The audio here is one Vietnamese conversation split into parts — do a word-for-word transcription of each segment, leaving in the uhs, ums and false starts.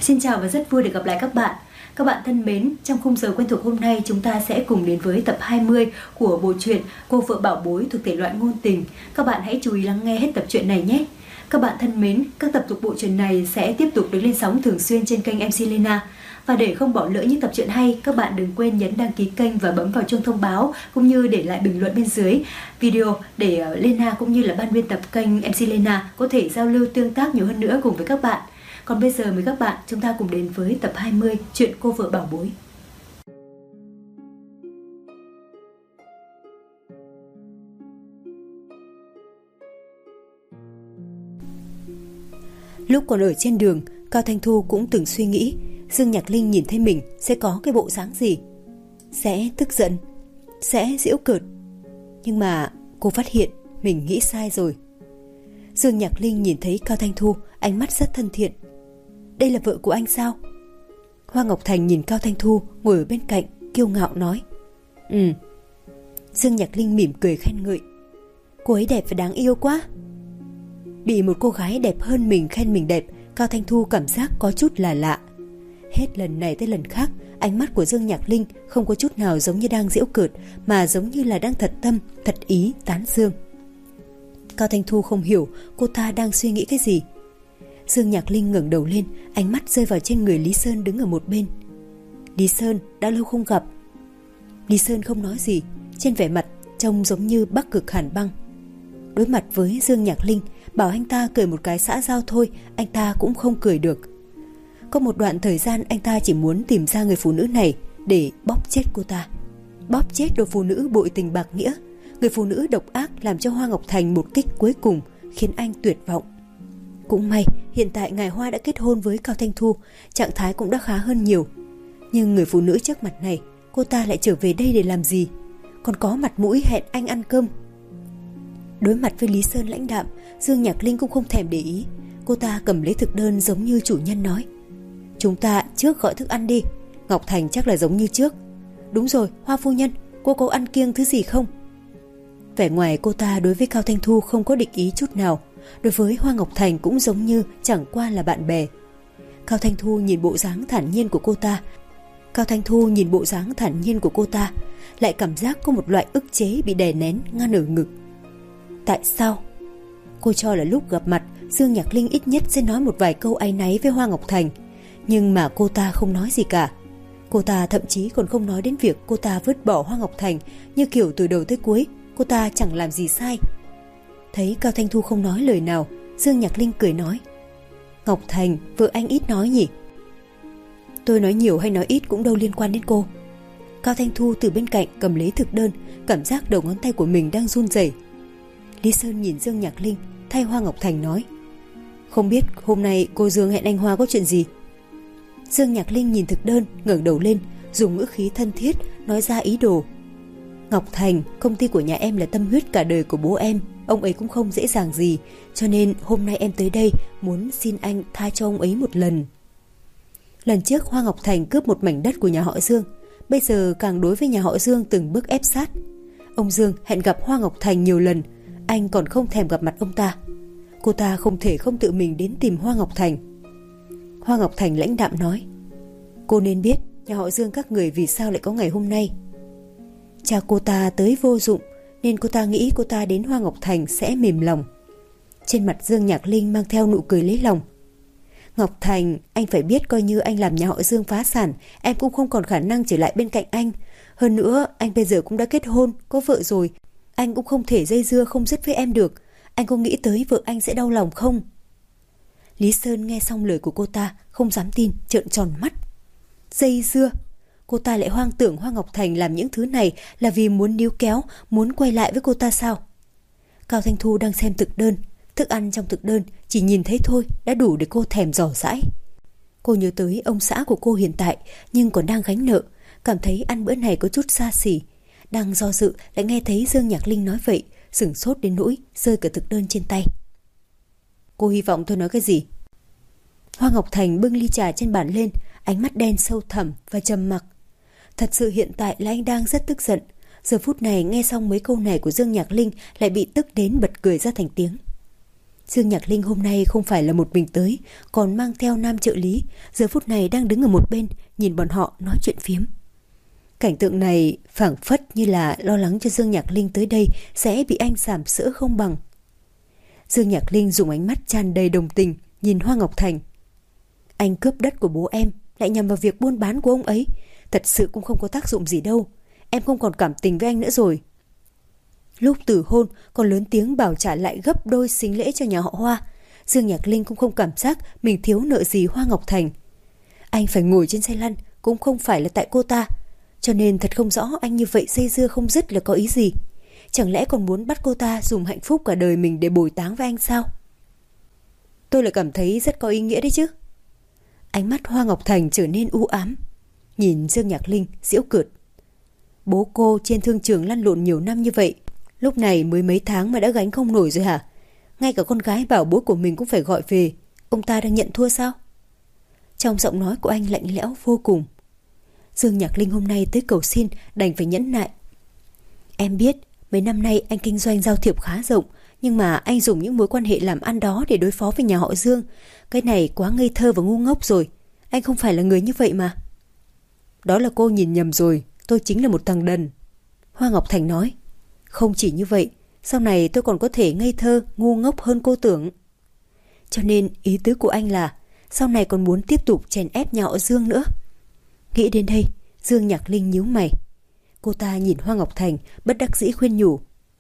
Xin chào và rất vui được gặp lại các bạn. Các bạn thân mến, trong khung giờ quen thuộc hôm nay chúng ta sẽ cùng đến với tập hai mươi của bộ truyện Cô vợ bảo bối thuộc thể loại ngôn tình. Các bạn hãy chú ý lắng nghe hết tập truyện này nhé. Các bạn thân mến, các tập thuộc bộ truyện này sẽ tiếp tục được lên sóng thường xuyên trên kênh em xê Lena. Và để không bỏ lỡ những tập truyện hay, các bạn đừng quên nhấn đăng ký kênh và bấm vào chuông thông báo, cũng như để lại bình luận bên dưới video để Lena cũng như là ban biên tập kênh em xê Lena có thể giao lưu tương tác nhiều hơn nữa cùng với các bạn. Còn bây giờ mời các bạn chúng ta cùng đến với tập hai mươi chuyện Cô vợ bảo bối. Lúc còn ở trên đường, Cao Thanh Thu cũng từng suy nghĩ Dương Nhạc Linh nhìn thấy mình sẽ có cái bộ dáng gì. Sẽ tức giận, sẽ giễu cợt. Nhưng mà cô phát hiện mình nghĩ sai rồi. Dương Nhạc Linh nhìn thấy Cao Thanh Thu, ánh mắt rất thân thiện. Đây là vợ của anh sao? Hoa Ngọc Thành nhìn Cao Thanh Thu ngồi ở bên cạnh, kiêu ngạo nói. Ừ. Dương Nhạc Linh mỉm cười khen ngợi. Cô ấy đẹp và đáng yêu quá. Bị một cô gái đẹp hơn mình khen mình đẹp, Cao Thanh Thu cảm giác có chút là lạ. Hết lần này tới lần khác, ánh mắt của Dương Nhạc Linh không có chút nào giống như đang giễu cợt, mà giống như là đang thật tâm, thật ý tán dương. Cao Thanh Thu không hiểu cô ta đang suy nghĩ cái gì. Dương Nhạc Linh ngẩng đầu lên, ánh mắt rơi vào trên người Lý Sơn đứng ở một bên. Lý Sơn, đã lâu không gặp. Lý Sơn không nói gì, trên vẻ mặt trông giống như Bắc Cực hàn băng. Đối mặt với Dương Nhạc Linh, bảo anh ta cười một cái xã giao thôi, anh ta cũng không cười được. Có một đoạn thời gian anh ta chỉ muốn tìm ra người phụ nữ này để bóp chết cô ta. Bóp chết đồ phụ nữ bội tình bạc nghĩa, người phụ nữ độc ác làm cho Hoa Ngọc Thành một kích cuối cùng, khiến anh tuyệt vọng. Cũng may hiện tại ngài Hoa đã kết hôn với Cao Thanh Thu, trạng thái cũng đã khá hơn nhiều. Nhưng người phụ nữ trước mặt này, cô ta lại trở về đây để làm gì? Còn có mặt mũi hẹn anh ăn cơm. Đối mặt với Lý Sơn lãnh đạm, Dương Nhạc Linh cũng không thèm để ý. Cô ta cầm lấy thực đơn giống như chủ nhân nói. Chúng ta trước gọi thức ăn đi. Ngọc Thành chắc là giống như trước. Đúng rồi, Hoa phu nhân, cô có ăn kiêng thứ gì không? Vẻ ngoài cô ta đối với Cao Thanh Thu không có định ý chút nào. Đối với Hoa Ngọc Thành cũng giống như chẳng qua là bạn bè. Cao Thanh Thu nhìn bộ dáng thản nhiên của cô ta Cao Thanh Thu nhìn bộ dáng thản nhiên của cô ta lại cảm giác có một loại ức chế bị đè nén ngăn ở ngực. Tại sao? Cô cho là lúc gặp mặt Dương Nhạc Linh ít nhất sẽ nói một vài câu áy náy với Hoa Ngọc Thành, nhưng mà cô ta không nói gì cả. Cô ta thậm chí còn không nói đến việc cô ta vứt bỏ Hoa Ngọc Thành, như kiểu từ đầu tới cuối cô ta chẳng làm gì sai. Thấy Cao Thanh Thu không nói lời nào, Dương Nhạc Linh cười nói. Ngọc Thành, vợ anh ít nói nhỉ? Tôi nói nhiều hay nói ít cũng đâu liên quan đến cô. Cao Thanh Thu từ bên cạnh cầm lấy thực đơn, cảm giác đầu ngón tay của mình đang run rẩy. Lý Sơn nhìn Dương Nhạc Linh, thay Hoa Ngọc Thành nói. Không biết hôm nay cô Dương hẹn anh Hoa có chuyện gì? Dương Nhạc Linh nhìn thực đơn, ngẩng đầu lên, dùng ngữ khí thân thiết nói ra ý đồ. Ngọc Thành, công ty của nhà em là tâm huyết cả đời của bố em, ông ấy cũng không dễ dàng gì, cho nên hôm nay em tới đây muốn xin anh tha cho ông ấy một lần. Lần trước Hoa Ngọc Thành cướp một mảnh đất của nhà họ Dương, bây giờ càng đối với nhà họ Dương từng bước ép sát. Ông Dương hẹn gặp Hoa Ngọc Thành nhiều lần, anh còn không thèm gặp mặt ông ta. Cô ta không thể không tự mình đến tìm Hoa Ngọc Thành. Hoa Ngọc Thành lãnh đạm nói. Cô nên biết nhà họ Dương các người vì sao lại có ngày hôm nay. Cha cô ta tới vô dụng, nên cô ta nghĩ cô ta đến Hoa Ngọc Thành sẽ mềm lòng. Trên mặt Dương Nhạc Linh mang theo nụ cười lấy lòng. Ngọc Thành, anh phải biết coi như anh làm nhà họ Dương phá sản, em cũng không còn khả năng trở lại bên cạnh anh. Hơn nữa, anh bây giờ cũng đã kết hôn, có vợ rồi. Anh cũng không thể dây dưa không dứt với em được. Anh có nghĩ tới vợ anh sẽ đau lòng không? Lý Sơn nghe xong lời của cô ta, không dám tin, trợn tròn mắt. Dây dưa? Cô ta lại hoang tưởng Hoa Ngọc Thành làm những thứ này là vì muốn níu kéo, muốn quay lại với cô ta sao? Cao Thanh Thu đang xem thực đơn. Thức ăn trong thực đơn chỉ nhìn thấy thôi đã đủ để cô thèm dò dãi. Cô nhớ tới ông xã của cô hiện tại nhưng còn đang gánh nợ, cảm thấy ăn bữa này có chút xa xỉ. Đang do dự lại nghe thấy Dương Nhạc Linh nói vậy, sửng sốt đến nỗi rơi cả thực đơn trên tay. Cô hy vọng tôi nói cái gì? Hoa Ngọc Thành bưng ly trà trên bàn lên, ánh mắt đen sâu thẳm và trầm mặc. Thật sự hiện tại là anh đang rất tức giận. Giờ phút này nghe xong mấy câu này của Dương Nhạc Linh lại bị tức đến bật cười ra thành tiếng. Dương Nhạc Linh hôm nay không phải là một mình tới, còn mang theo nam trợ lý, giờ phút này đang đứng ở một bên nhìn bọn họ nói chuyện phiếm. Cảnh tượng này phảng phất như là lo lắng cho Dương Nhạc Linh tới đây sẽ bị anh sàm sỡ không bằng. Dương Nhạc Linh dùng ánh mắt tràn đầy đồng tình nhìn Hoa Ngọc Thành. Anh cướp đất của bố em lại nhằm vào việc buôn bán của ông ấy, thật sự cũng không có tác dụng gì đâu. Em không còn cảm tình với anh nữa rồi. Lúc từ hôn còn lớn tiếng bảo trả lại gấp đôi sính lễ cho nhà họ Hoa. Dương Nhạc Linh cũng không cảm giác mình thiếu nợ gì Hoa Ngọc Thành. Anh phải ngồi trên xe lăn cũng không phải là tại cô ta, cho nên thật không rõ anh như vậy dây dưa không dứt là có ý gì. Chẳng lẽ còn muốn bắt cô ta dùng hạnh phúc cả đời mình để bồi táng với anh sao? Tôi lại cảm thấy rất có ý nghĩa đấy chứ. Ánh mắt Hoa Ngọc Thành trở nên u ám, nhìn Dương Nhạc Linh giễu cợt. Bố cô trên thương trường lăn lộn nhiều năm như vậy, lúc này mới mấy tháng mà đã gánh không nổi rồi hả? Ngay cả con gái bảo bối của mình cũng phải gọi về. Ông ta đang nhận thua sao? Trong giọng nói của anh lạnh lẽo vô cùng. Dương Nhạc Linh hôm nay tới cầu xin đành phải nhẫn nại. Em biết mấy năm nay anh kinh doanh giao thiệp khá rộng, nhưng mà anh dùng những mối quan hệ làm ăn đó để đối phó với nhà họ Dương. Cái này quá ngây thơ và ngu ngốc rồi. Anh không phải là người như vậy mà. Đó là cô nhìn nhầm rồi. Tôi chính là một thằng đần. Hoa Ngọc Thành nói. Không chỉ như vậy, sau này tôi còn có thể ngây thơ, ngu ngốc hơn cô tưởng. Cho nên ý tứ của anh là sau này còn muốn tiếp tục chèn ép nhà họ Dương nữa. Nghĩ đến đây, Dương Nhạc Linh nhíu mày. Cô ta nhìn Hoa Ngọc Thành bất đắc dĩ khuyên nhủ.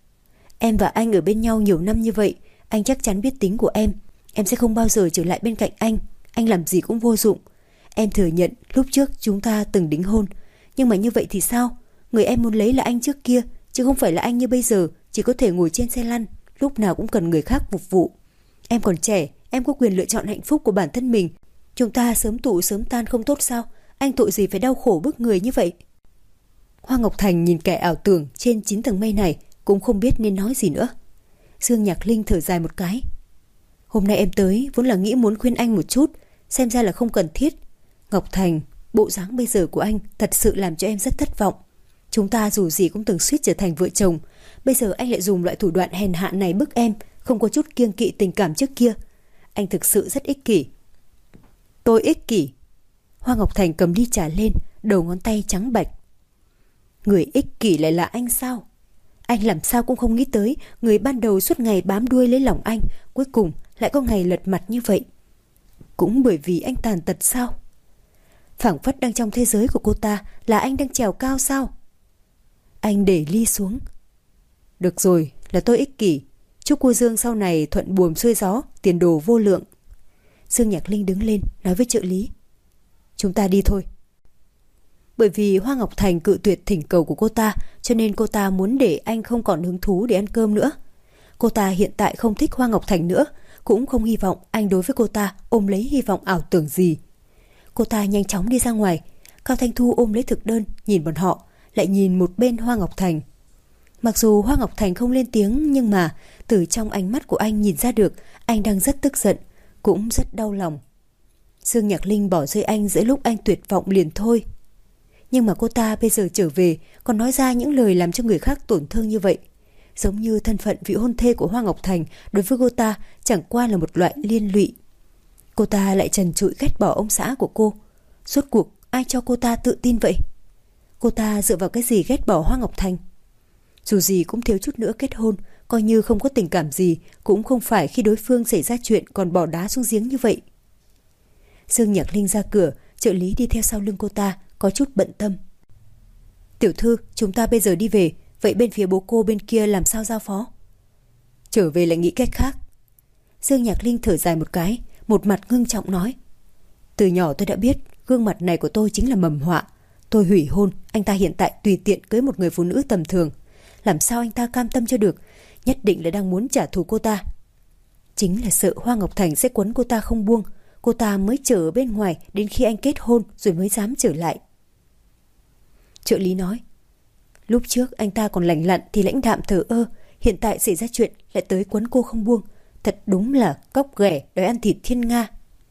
Em và anh ở bên nhau nhiều năm như vậy, anh chắc chắn biết tính của em. Em sẽ không bao giờ trở lại bên cạnh anh. Anh làm gì cũng vô dụng. Em thừa nhận lúc trước chúng ta từng đính hôn, nhưng mà như vậy thì sao? Người em muốn lấy là anh trước kia, chứ không phải là anh như bây giờ, chỉ có thể ngồi trên xe lăn, lúc nào cũng cần người khác phục vụ. Em còn trẻ, em có quyền lựa chọn hạnh phúc của bản thân mình. Chúng ta sớm tụ sớm tan không tốt sao? Anh tội gì phải đau khổ bức người như vậy? Hoa Ngọc Thành nhìn kẻ ảo tưởng trên chín tầng mây này, cũng không biết nên nói gì nữa. Dương Nhạc Linh thở dài một cái. Hôm nay em tới vốn là nghĩ muốn khuyên anh một chút, xem ra là không cần thiết. Ngọc Thành, bộ dáng bây giờ của anh thật sự làm cho em rất thất vọng. Chúng ta dù gì cũng từng suýt trở thành vợ chồng, bây giờ anh lại dùng loại thủ đoạn hèn hạ này bức em, không có chút kiêng kỵ tình cảm trước kia. Anh thực sự rất ích kỷ. Tôi ích kỷ? Hoa Ngọc Thành cầm ly trà lên, đầu ngón tay trắng bạch. Người ích kỷ lại là anh sao? Anh làm sao cũng không nghĩ tới, người ban đầu suốt ngày bám đuôi lấy lòng anh, cuối cùng lại có ngày lật mặt như vậy. Cũng bởi vì anh tàn tật sao? Phảng phất đang trong thế giới của cô ta, là anh đang trèo cao sao? Anh để ly xuống. Được rồi, là tôi ích kỷ. Chúc cô Dương sau này thuận buồm xuôi gió, tiền đồ vô lượng. Dương Nhạc Linh đứng lên nói với trợ lý. Chúng ta đi thôi. Bởi vì Hoa Ngọc Thành cự tuyệt thỉnh cầu của cô ta, cho nên cô ta muốn để anh không còn hứng thú để ăn cơm nữa. Cô ta hiện tại không thích Hoa Ngọc Thành nữa, cũng không hy vọng anh đối với cô ta ôm lấy hy vọng ảo tưởng gì. Cô ta nhanh chóng đi ra ngoài. Cao Thanh Thu ôm lấy thực đơn, nhìn bọn họ, lại nhìn một bên Hoa Ngọc Thành. Mặc dù Hoa Ngọc Thành không lên tiếng, nhưng mà từ trong ánh mắt của anh nhìn ra được anh đang rất tức giận, cũng rất đau lòng. Dương Nhạc Linh bỏ rơi anh giữa lúc anh tuyệt vọng liền thôi. Nhưng mà cô ta bây giờ trở về còn nói ra những lời làm cho người khác tổn thương như vậy, giống như thân phận vị hôn thê của Hoa Ngọc Thành đối với cô ta chẳng qua là một loại liên lụy. Cô ta lại trần trụi ghét bỏ ông xã của cô. Rốt cuộc ai cho cô ta tự tin vậy? Cô ta dựa vào cái gì ghét bỏ Hoa Ngọc Thành? Dù gì cũng thiếu chút nữa kết hôn, coi như không có tình cảm gì, cũng không phải khi đối phương xảy ra chuyện còn bỏ đá xuống giếng như vậy. Dương Nhạc Linh ra cửa, trợ lý đi theo sau lưng cô ta, có chút bận tâm. Tiểu thư, chúng ta bây giờ đi về, vậy bên phía bố cô bên kia làm sao giao phó? Trở về lại nghĩ cách khác. Dương Nhạc Linh thở dài một cái, một mặt ngưng trọng nói. Từ nhỏ tôi đã biết gương mặt này của tôi chính là mầm họa. Tôi hủy hôn, anh ta hiện tại tùy tiện cưới một người phụ nữ tầm thường. Làm sao anh ta cam tâm cho được? Nhất định là đang muốn trả thù cô ta. Chính là sợ Hoa Ngọc Thành sẽ quấn cô ta không buông. Cô ta mới chờ ở bên ngoài đến khi anh kết hôn rồi mới dám trở lại. Trợ lý nói. Lúc trước anh ta còn lành lặn thì lãnh đạm thờ ơ, hiện tại xảy ra chuyện lại tới quấn cô không buông. Thật đúng là cóc ghẻ đòi ăn thịt thiên nga.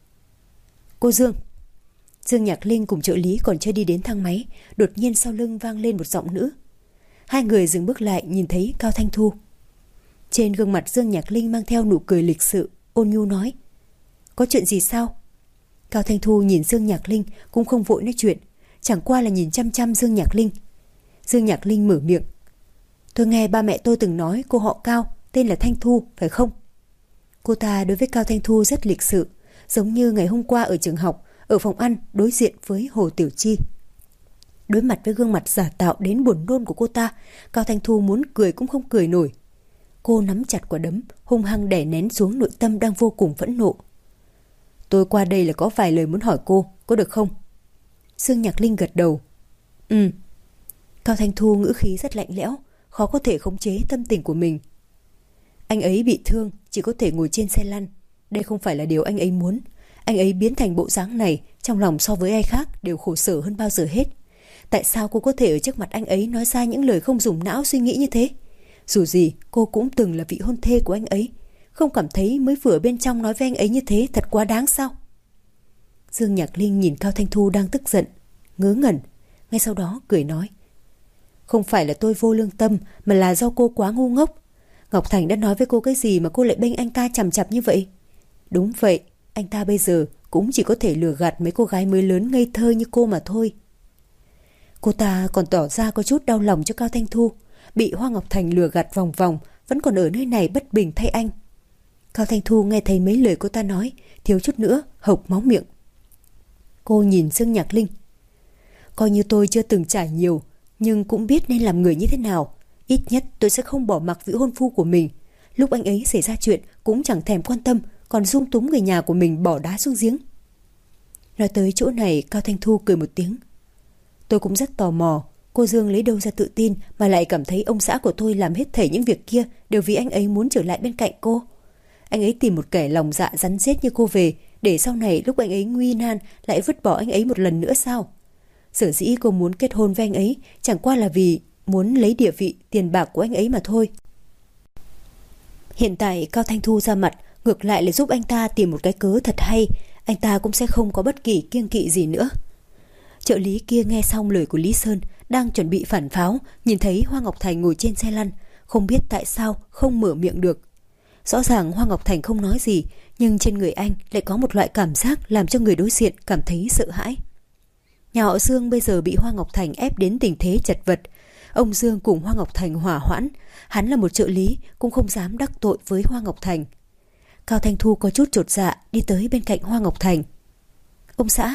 Cô Dương. Dương Nhạc Linh cùng trợ lý còn chưa đi đến thang máy, đột nhiên sau lưng vang lên một giọng nữ. Hai người dừng bước lại, nhìn thấy Cao Thanh Thu. Trên gương mặt Dương Nhạc Linh mang theo nụ cười lịch sự, ôn nhu nói: Có chuyện gì sao? Cao Thanh Thu nhìn Dương Nhạc Linh cũng không vội nói chuyện, chẳng qua là nhìn chăm chăm Dương Nhạc Linh. Dương Nhạc Linh mở miệng: Tôi nghe ba mẹ tôi từng nói cô họ Cao, tên là Thanh Thu, phải không? Cô ta đối với Cao Thanh Thu rất lịch sự, giống như ngày hôm qua ở trường học, ở phòng ăn đối diện với Hồ Tiểu Chi. Đối mặt với gương mặt giả tạo đến buồn nôn của cô ta, Cao Thanh Thu muốn cười cũng không cười nổi. Cô nắm chặt quả đấm, hung hăng đè nén xuống nội tâm đang vô cùng phẫn nộ. Tôi qua đây là có vài lời muốn hỏi cô, có được không? Dương Nhạc Linh gật đầu. Ừ. Cao Thanh Thu ngữ khí rất lạnh lẽo, khó có thể khống chế tâm tình của mình. Anh ấy bị thương, chỉ có thể ngồi trên xe lăn. Đây không phải là điều anh ấy muốn. Anh ấy biến thành bộ dáng này, trong lòng so với ai khác đều khổ sở hơn bao giờ hết. Tại sao cô có thể ở trước mặt anh ấy nói ra những lời không dùng não suy nghĩ như thế? Dù gì, cô cũng từng là vị hôn thê của anh ấy. Không cảm thấy mới vừa bên trong nói với anh ấy như thế thật quá đáng sao? Dương Nhạc Linh nhìn Cao Thanh Thu đang tức giận, ngớ ngẩn, ngay sau đó cười nói: Không phải là tôi vô lương tâm, mà là do cô quá ngu ngốc. Ngọc Thành đã nói với cô cái gì mà cô lại bênh anh ta chằm chằm như vậy? Đúng vậy, anh ta bây giờ cũng chỉ có thể lừa gạt mấy cô gái mới lớn ngây thơ như cô mà thôi. Cô ta còn tỏ ra có chút đau lòng cho Cao Thanh Thu, bị Hoa Ngọc Thành lừa gạt vòng vòng, vẫn còn ở nơi này bất bình thay anh. Cao Thanh Thu nghe thấy mấy lời cô ta nói, thiếu chút nữa hộc máu miệng. Cô nhìn Dương Nhạc Linh: Coi như tôi chưa từng trải nhiều, nhưng cũng biết nên làm người như thế nào. Ít nhất tôi sẽ không bỏ mặc vị hôn phu của mình. Lúc anh ấy xảy ra chuyện cũng chẳng thèm quan tâm, còn dung túng người nhà của mình bỏ đá xuống giếng. Nói tới chỗ này, Cao Thanh Thu cười một tiếng. Tôi cũng rất tò mò, cô Dương lấy đâu ra tự tin mà lại cảm thấy ông xã của tôi làm hết thảy những việc kia đều vì anh ấy muốn trở lại bên cạnh cô. Anh ấy tìm một kẻ lòng dạ rắn rết như cô về, để sau này lúc anh ấy nguy nan lại vứt bỏ anh ấy một lần nữa sao? Sở dĩ cô muốn kết hôn với anh ấy chẳng qua là vì muốn lấy địa vị, tiền bạc của anh ấy mà thôi. Hiện tại Cao Thanh Thu ra mặt, ngược lại là giúp anh ta tìm một cái cớ thật hay, anh ta cũng sẽ không có bất kỳ kiêng kỵ gì nữa. Trợ lý kia nghe xong lời của Lý Sơn, đang chuẩn bị phản pháo, nhìn thấy Hoa Ngọc Thành ngồi trên xe lăn, không biết tại sao không mở miệng được. Rõ ràng Hoa Ngọc Thành không nói gì, nhưng trên người anh lại có một loại cảm giác làm cho người đối diện cảm thấy sợ hãi. Nhà họ Dương bây giờ bị Hoa Ngọc Thành ép đến tình thế chật vật. Ông Dương cùng Hoa Ngọc Thành hỏa hoãn, hắn là một trợ lý cũng không dám đắc tội với Hoa Ngọc Thành. Cao Thanh Thu có chút chột dạ đi tới bên cạnh Hoa Ngọc Thành. Ông xã.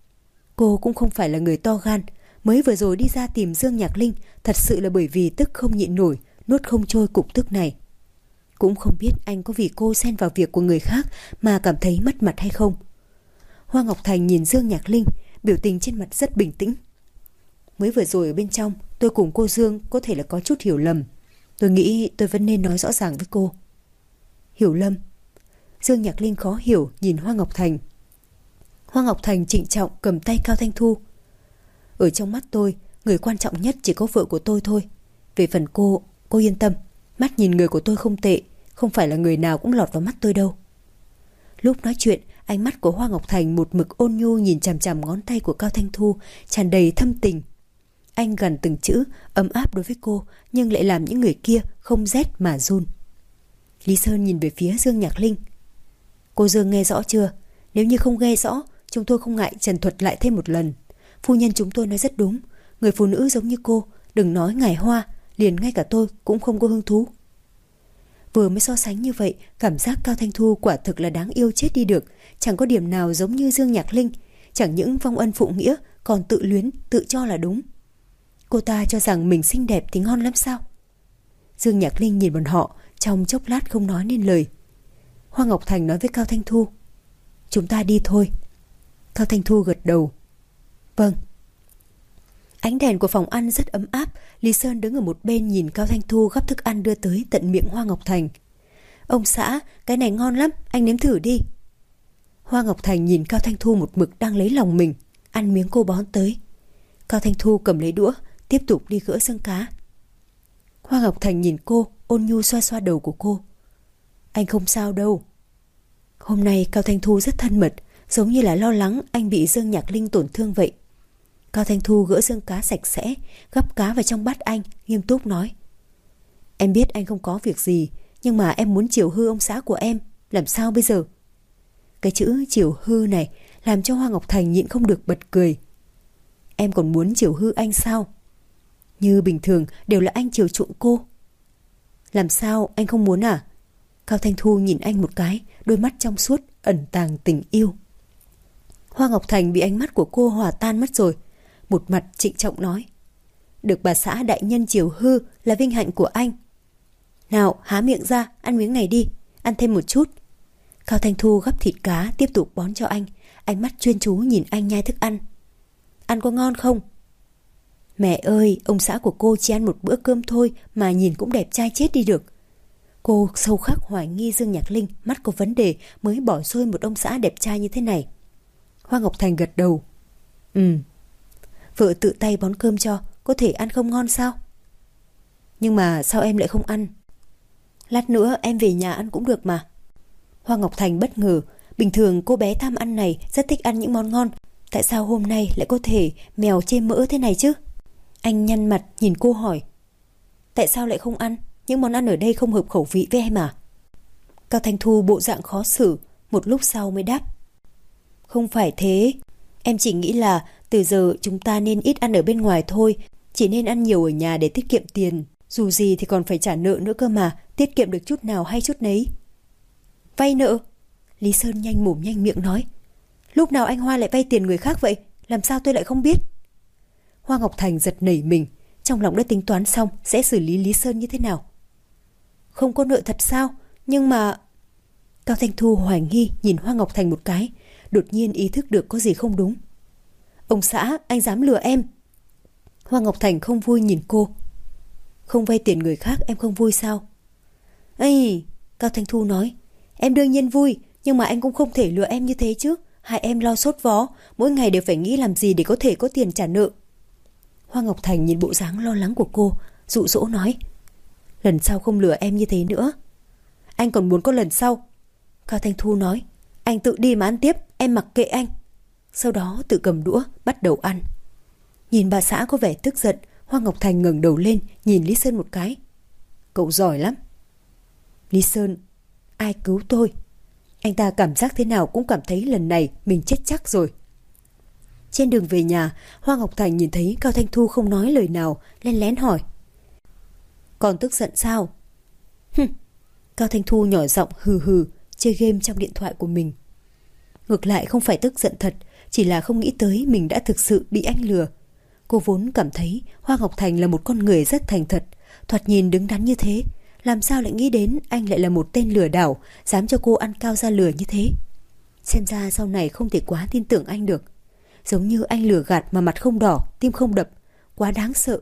Cô cũng không phải là người to gan, mới vừa rồi đi ra tìm Dương Nhạc Linh thật sự là bởi vì tức không nhịn nổi, nuốt không trôi cục tức này. Cũng không biết anh có vì cô xen vào việc của người khác mà cảm thấy mất mặt hay không. Hoa Ngọc Thành nhìn Dương Nhạc Linh, biểu tình trên mặt rất bình tĩnh. Mới vừa rồi ở bên trong, tôi cùng cô Dương có thể là có chút hiểu lầm. Tôi nghĩ tôi vẫn nên nói rõ ràng với cô. Hiểu lầm? Dương Nhạc Linh khó hiểu nhìn Hoa Ngọc Thành. Hoa Ngọc Thành trịnh trọng cầm tay Cao Thanh Thu. Ở trong mắt tôi, người quan trọng nhất chỉ có vợ của tôi thôi. Về phần cô, cô yên tâm, mắt nhìn người của tôi không tệ, không phải là người nào cũng lọt vào mắt tôi đâu. Lúc nói chuyện, ánh mắt của Hoa Ngọc Thành một mực ôn nhu nhìn chằm chằm ngón tay của Cao Thanh Thu, tràn đầy thâm tình. Anh gần từng chữ, ấm áp đối với cô, nhưng lại làm những người kia không rét mà run. Lý Sơn nhìn về phía Dương Nhạc Linh. Cô Dương nghe rõ chưa? Nếu như không nghe rõ, chúng tôi không ngại trần thuật lại thêm một lần. Phu nhân chúng tôi nói rất đúng, người phụ nữ giống như cô, đừng nói ngài Hoa, liền ngay cả tôi cũng không có hứng thú. Vừa mới so sánh như vậy, cảm giác Cao Thanh Thu quả thực là đáng yêu chết đi được, chẳng có điểm nào giống như Dương Nhạc Linh, chẳng những vong ân phụ nghĩa, còn tự luyến, tự cho là đúng. Cô ta cho rằng mình xinh đẹp thì ngon lắm sao? Dương Nhạc Linh nhìn bọn họ, trong chốc lát không nói nên lời. Hoa Ngọc Thành nói với Cao Thanh Thu, chúng ta đi thôi. Cao Thanh Thu gật đầu. Vâng. Ánh đèn của phòng ăn rất ấm áp. Lý Sơn đứng ở một bên nhìn Cao Thanh Thu gắp thức ăn đưa tới tận miệng Hoa Ngọc Thành. Ông xã, cái này ngon lắm, anh nếm thử đi. Hoa Ngọc Thành nhìn Cao Thanh Thu một mực đang lấy lòng mình, ăn miếng cô bón tới. Cao Thanh Thu cầm lấy đũa, tiếp tục đi gỡ xương cá. Hoa Ngọc Thành nhìn cô, ôn nhu xoa xoa đầu của cô. Anh không sao đâu. Hôm nay Cao Thanh Thu rất thân mật, giống như là lo lắng anh bị Dương Nhạc Linh tổn thương vậy. Cao Thanh Thu gỡ xương cá sạch sẽ, gắp cá vào trong bát anh, nghiêm túc nói. Em biết anh không có việc gì, Nhưng mà em muốn chiều hư ông xã của em, làm sao bây giờ? Cái chữ chiều hư này làm cho Hoa Ngọc Thành nhịn không được bật cười. Em còn muốn chiều hư anh sao? Như bình thường đều là anh chiều chuộng cô. Làm sao, anh không muốn à? Cao Thanh Thu nhìn anh một cái, đôi mắt trong suốt ẩn tàng tình yêu. Hoa Ngọc Thành bị ánh mắt của cô hòa tan mất rồi, một mặt trịnh trọng nói: được bà xã đại nhân chiều hư là vinh hạnh của anh. Nào, há miệng ra, ăn miếng này đi, ăn thêm một chút. Cao Thanh Thu gắp thịt cá tiếp tục bón cho anh, ánh mắt chuyên chú nhìn anh nhai thức ăn. Ăn có ngon không? Mẹ ơi, ông xã của cô chỉ ăn một bữa cơm thôi mà nhìn cũng đẹp trai chết đi được. Cô sâu khắc hoài nghi Dương Nhạc Linh mắt có vấn đề mới bỏ rơi một ông xã đẹp trai như thế này. Hoa Ngọc Thành gật đầu. Ừ. Vợ tự tay bón cơm cho, có thể ăn không ngon sao? Nhưng mà sao em lại không ăn? Lát nữa em về nhà ăn cũng được mà. Hoa Ngọc Thành bất ngờ, bình thường cô bé tham ăn này rất thích ăn những món ngon, tại sao hôm nay lại có thể mèo chê mỡ thế này chứ? Anh nhăn mặt nhìn cô hỏi: tại sao lại không ăn? Những món ăn ở đây không hợp khẩu vị với em à? Cao Thanh Thu bộ dạng khó xử, một lúc sau mới đáp: không phải thế, em chỉ nghĩ là từ giờ chúng ta nên ít ăn ở bên ngoài thôi, chỉ nên ăn nhiều ở nhà để tiết kiệm tiền. Dù gì thì còn phải trả nợ nữa cơ mà, tiết kiệm được chút nào hay chút nấy. Vay nợ? Lý Sơn nhanh mồm nhanh miệng nói. Lúc nào anh Hoa lại vay tiền người khác vậy? Làm sao tôi lại không biết? Hoa Ngọc Thành giật nảy mình, trong lòng đã tính toán xong sẽ xử lý Lý Sơn như thế nào. Không có nợ thật sao? Nhưng mà... Cao Thanh Thu hoài nghi nhìn Hoa Ngọc Thành một cái, đột nhiên ý thức được có gì không đúng. Ông xã, anh dám lừa em? Hoa Ngọc Thành không vui nhìn cô. Không vay tiền người khác em không vui sao? Ây, Cao Thanh Thu nói, em đương nhiên vui, nhưng mà anh cũng không thể lừa em như thế chứ. Hai em lo sốt vó, mỗi ngày đều phải nghĩ làm gì để có thể có tiền trả nợ. Hoa Ngọc Thành nhìn bộ dáng lo lắng của cô, dụ dỗ nói, lần sau không lừa em như thế nữa. Anh còn muốn có lần sau? Cao Thanh Thu nói, anh tự đi mà ăn tiếp, em mặc kệ anh. Sau đó tự cầm đũa bắt đầu ăn. Nhìn bà xã có vẻ tức giận, Hoa Ngọc Thành ngẩng đầu lên nhìn Lý Sơn một cái. Cậu giỏi lắm. Lý Sơn, ai cứu tôi? Anh ta cảm giác thế nào cũng cảm thấy lần này mình chết chắc rồi. Trên đường về nhà, Hoa Ngọc Thành nhìn thấy Cao Thanh Thu không nói lời nào, lén lén hỏi, còn tức giận sao? Hừm. Cao Thanh Thu nhỏ giọng hừ hừ chơi game trong điện thoại của mình. Ngược lại không phải tức giận thật, chỉ là không nghĩ tới mình đã thực sự bị anh lừa. Cô vốn cảm thấy Hoa Ngọc Thành là một con người rất thành thật, thoạt nhìn đứng đắn như thế, làm sao lại nghĩ đến anh lại là một tên lừa đảo, dám cho cô ăn cao ra lừa như thế. Xem ra sau này không thể quá tin tưởng anh được. Giống như anh lừa gạt mà mặt không đỏ, tim không đập, quá đáng sợ.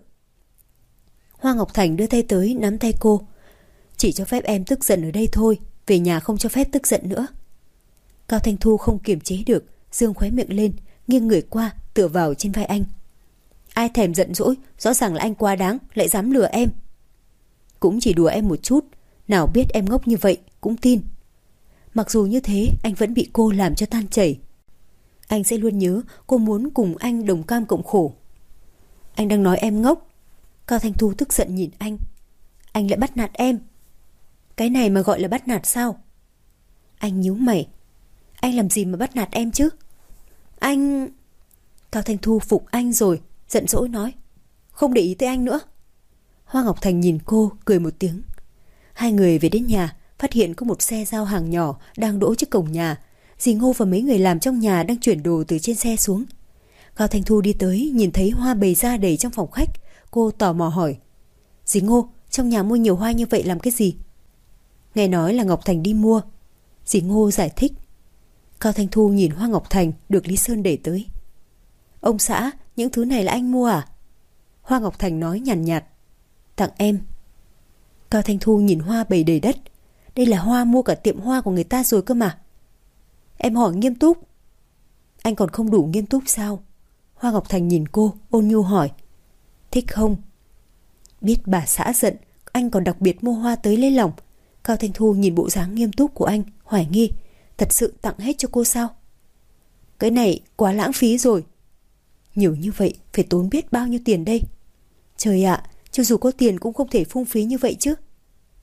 Hoa Ngọc Thành đưa tay tới nắm tay cô. Chỉ cho phép em tức giận ở đây thôi, về nhà không cho phép tức giận nữa. Cao Thanh Thu không kiềm chế được, dương khóe miệng lên, nghiêng người qua tựa vào trên vai anh. Ai thèm giận dỗi, rõ ràng là anh quá đáng, lại dám lừa em. Cũng chỉ đùa em một chút, nào biết em ngốc như vậy cũng tin. Mặc dù như thế, anh vẫn bị cô làm cho tan chảy. Anh sẽ luôn nhớ cô muốn cùng anh đồng cam cộng khổ. Anh đang nói em ngốc. Cao Thanh Thu tức giận nhìn anh. Anh lại bắt nạt em. Cái này mà gọi là bắt nạt sao? Anh nhíu mày. Anh làm gì mà bắt nạt em chứ? Anh... Cao Thanh Thu phục anh rồi, giận dỗi nói, không để ý tới anh nữa. Hoa Ngọc Thành nhìn cô cười một tiếng. Hai người về đến nhà, phát hiện có một xe giao hàng nhỏ đang đỗ trước cổng nhà. Dì Ngô và mấy người làm trong nhà đang chuyển đồ từ trên xe xuống. Cao Thanh Thu đi tới, nhìn thấy hoa bày ra đầy trong phòng khách. Cô tò mò hỏi, dì Ngô, trong nhà mua nhiều hoa như vậy làm cái gì? Nghe nói là Ngọc Thành đi mua. Dì Ngô giải thích. Cao Thanh Thu nhìn hoa Ngọc Thành được Lý Sơn để tới. Ông xã, những thứ này là anh mua à? Hoa Ngọc Thành nói nhàn nhạt, nhạt. Tặng em. Cao Thanh Thu nhìn hoa bày đầy đất. Đây là hoa mua cả tiệm hoa của người ta rồi cơ mà. Em hỏi nghiêm túc. Anh còn không đủ nghiêm túc sao? Hoa Ngọc Thành nhìn cô ôn nhu hỏi. Thích không? Biết bà xã giận, anh còn đặc biệt mua hoa tới lấy lòng. Cao Thanh Thu nhìn bộ dáng nghiêm túc của anh, hoài nghi. Thật sự tặng hết cho cô sao? Cái này quá lãng phí rồi. Nhiều như vậy phải tốn biết bao nhiêu tiền đây. Trời ạ, cho dù có tiền cũng không thể phung phí như vậy chứ.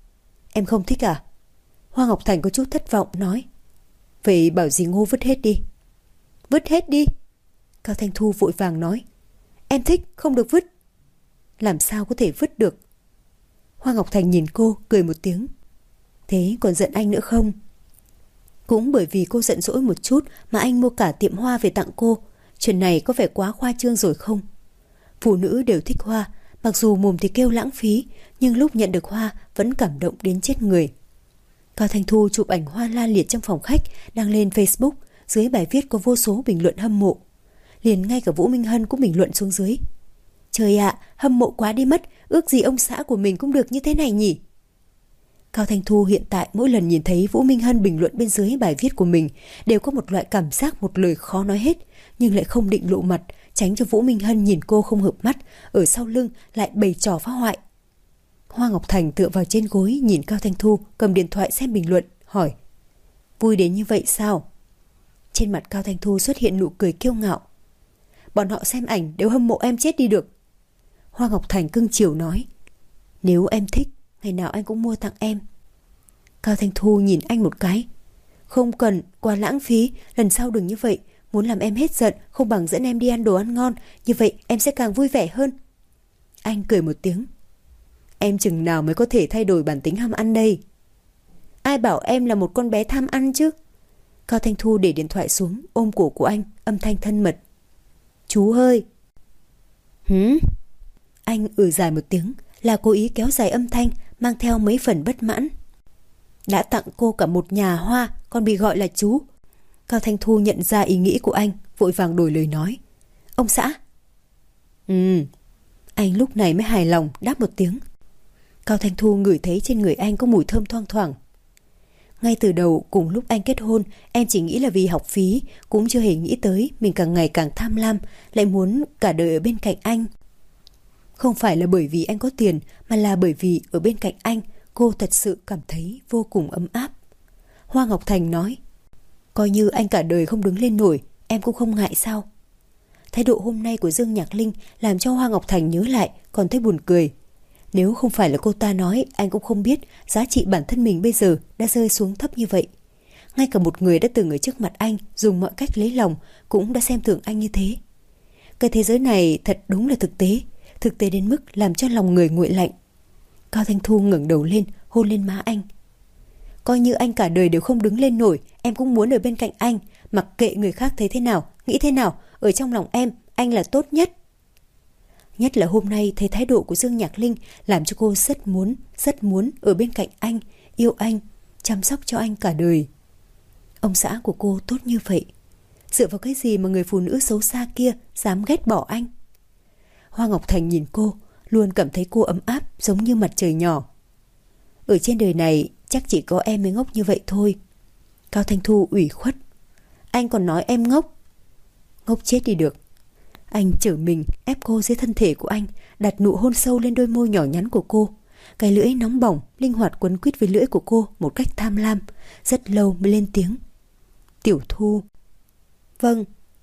Em không thích à? Hoa Ngọc Thành có chút thất vọng nói. Vậy bảo dì Ngô vứt hết đi. Vứt hết đi? Cao Thanh Thu vội vàng nói. Em thích, không được vứt. Làm sao có thể vứt được? Hoa Ngọc Thành nhìn cô cười một tiếng. Thế còn giận anh nữa không? Cũng bởi vì cô giận dỗi một chút mà anh mua cả tiệm hoa về tặng cô. Chuyện này có vẻ quá khoa trương rồi không? Phụ nữ đều thích hoa, mặc dù mồm thì kêu lãng phí, nhưng lúc nhận được hoa vẫn cảm động đến chết người. Cao Thanh Thu chụp ảnh hoa la liệt trong phòng khách đăng lên Facebook. Dưới bài viết có vô số bình luận hâm mộ. Liền ngay cả Vũ Minh Hân cũng bình luận xuống dưới. Trời ạ, hâm mộ quá đi mất. Ước gì ông xã của mình cũng được như thế này nhỉ. Cao Thanh Thu hiện tại mỗi lần nhìn thấy Vũ Minh Hân bình luận bên dưới bài viết của mình đều có một loại cảm giác một lời khó nói hết, nhưng lại không định lộ mặt, tránh cho Vũ Minh Hân nhìn cô không hợp mắt, ở sau lưng lại bày trò phá hoại. Hoa Ngọc Thành tựa vào trên gối nhìn Cao Thanh Thu cầm điện thoại xem bình luận, hỏi. Vui đến như vậy sao? Trên mặt Cao Thanh Thu xuất hiện nụ cười kiêu ngạo. Bọn họ xem ảnh đều hâm mộ em chết đi được. Hoa Ngọc Thành cưng chiều nói. Nếu em thích, ngày nào anh cũng mua tặng em. Cao Thanh Thu nhìn anh một cái. Không cần, quá lãng phí, lần sau đừng như vậy. Muốn làm em hết giận, không bằng dẫn em đi ăn đồ ăn ngon, như vậy em sẽ càng vui vẻ hơn. Anh cười một tiếng. Em chừng nào mới có thể thay đổi bản tính ham ăn đây? Ai bảo em là một con bé tham ăn chứ? Cao Thanh Thu để điện thoại xuống, ôm cổ của anh, âm thanh thân mật. Chú ơi. Hứ? Anh ử dài một tiếng, là cố ý kéo dài âm thanh, mang theo mấy phần bất mãn. Đã tặng cô cả một nhà hoa, còn bị gọi là chú. Cao Thanh Thu nhận ra ý nghĩ của anh, vội vàng đổi lời nói. Ông xã. Ừ. Anh lúc này mới hài lòng đáp một tiếng. Cao Thanh Thu ngửi thấy trên người anh có mùi thơm thoang thoảng. Ngay từ đầu cùng lúc anh kết hôn, em chỉ nghĩ là vì học phí, cũng chưa hề nghĩ tới mình càng ngày càng tham lam, lại muốn cả đời ở bên cạnh anh. Không phải là bởi vì anh có tiền, mà là bởi vì ở bên cạnh anh, cô thật sự cảm thấy vô cùng ấm áp. Hoa Ngọc Thành nói. Coi như anh cả đời không đứng lên nổi, em cũng không ngại sao? Thái độ hôm nay của Dương Nhạc Linh làm cho Hoa Ngọc Thành nhớ lại, còn thấy buồn cười. Nếu không phải là cô ta nói, anh cũng không biết giá trị bản thân mình bây giờ đã rơi xuống thấp như vậy. Ngay cả một người đã từng ở trước mặt anh dùng mọi cách lấy lòng cũng đã xem thường anh như thế. Cái thế giới này thật đúng là thực tế, thực tế đến mức làm cho lòng người nguội lạnh. Cao Thanh Thu ngẩng đầu lên, hôn lên má anh. Coi như anh cả đời đều không đứng lên nổi, em cũng muốn ở bên cạnh anh, mặc kệ người khác thấy thế nào, nghĩ thế nào, ở trong lòng em, anh là tốt nhất. Nhất là hôm nay thấy thái độ của Dương Nhạc Linh làm cho cô rất muốn, rất muốn ở bên cạnh anh, yêu anh, chăm sóc cho anh cả đời. Ông xã của cô tốt như vậy, dựa vào cái gì mà người phụ nữ xấu xa kia dám ghét bỏ anh? Hoa Ngọc Thành nhìn cô, luôn cảm thấy cô ấm áp giống như mặt trời nhỏ. Ở trên đời này chắc chỉ có em mới ngốc như vậy thôi. Cao Thanh Thu ủy khuất. Anh còn nói em ngốc. Ngốc chết đi được. Anh trở mình ép cô dưới thân thể của anh, đặt nụ hôn sâu lên đôi môi nhỏ nhắn của cô. Cái lưỡi nóng bỏng linh hoạt quấn quýt với lưỡi của cô một cách tham lam. Rất lâu mới lên tiếng. Tiểu Thu. Vâng.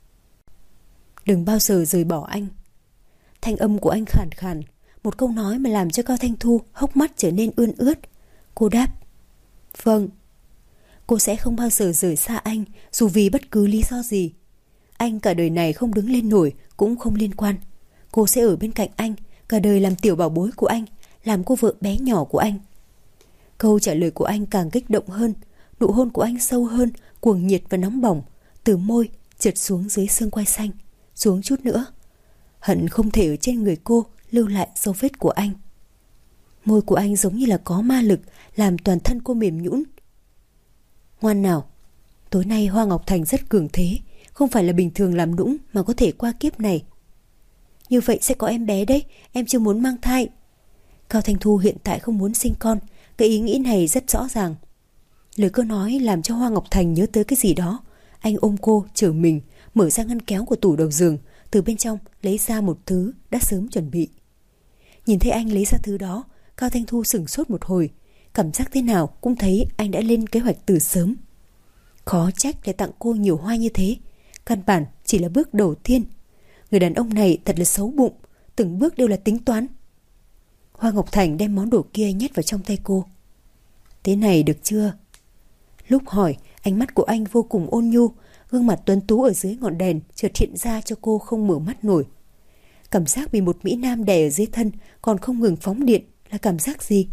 Đừng bao giờ rời bỏ anh. Thanh âm của anh khàn khàn, một câu nói mà làm cho Cao Thanh Thu hốc mắt trở nên ươn ướt. Cô đáp. Vâng. Cô sẽ không bao giờ rời xa anh, dù vì bất cứ lý do gì. Anh cả đời này không đứng lên nổi cũng không liên quan. Cô sẽ ở bên cạnh anh, cả đời làm tiểu bảo bối của anh, làm cô vợ bé nhỏ của anh. Câu trả lời của anh càng kích động hơn. Nụ hôn của anh sâu hơn, cuồng nhiệt và nóng bỏng, từ môi trượt xuống dưới xương quai xanh, xuống chút nữa. Hận không thể ở trên người cô lưu lại dấu vết của anh. Môi của anh giống như là có ma lực, làm toàn thân cô mềm nhũn. Ngoan nào. Tối nay Hoa Ngọc Thành rất cường thế, không phải là bình thường làm nũng mà có thể qua kiếp này. Như vậy sẽ có em bé đấy, em chưa muốn mang thai. Cao Thanh Thu hiện tại không muốn sinh con, cái ý nghĩ này rất rõ ràng. Lời cô nói làm cho Hoa Ngọc Thành nhớ tới cái gì đó. Anh ôm cô, chở mình, mở ra ngăn kéo của tủ đầu giường, từ bên trong lấy ra một thứ đã sớm chuẩn bị. Nhìn thấy anh lấy ra thứ đó, Cao Thanh Thu sửng sốt một hồi. Cảm giác thế nào cũng thấy anh đã lên kế hoạch từ sớm. Khó trách lại tặng cô nhiều hoa như thế. Căn bản chỉ là bước đầu tiên. Người đàn ông này thật là xấu bụng, từng bước đều là tính toán. Hoa Ngọc Thành đem món đồ kia nhét vào trong tay cô. Thế này được chưa? Lúc hỏi, ánh mắt của anh vô cùng ôn nhu, gương mặt tuấn tú ở dưới ngọn đèn chợt hiện ra cho cô không mở mắt nổi. Cảm giác bị một mỹ nam đè ở dưới thân còn không ngừng phóng điện là cảm giác gì?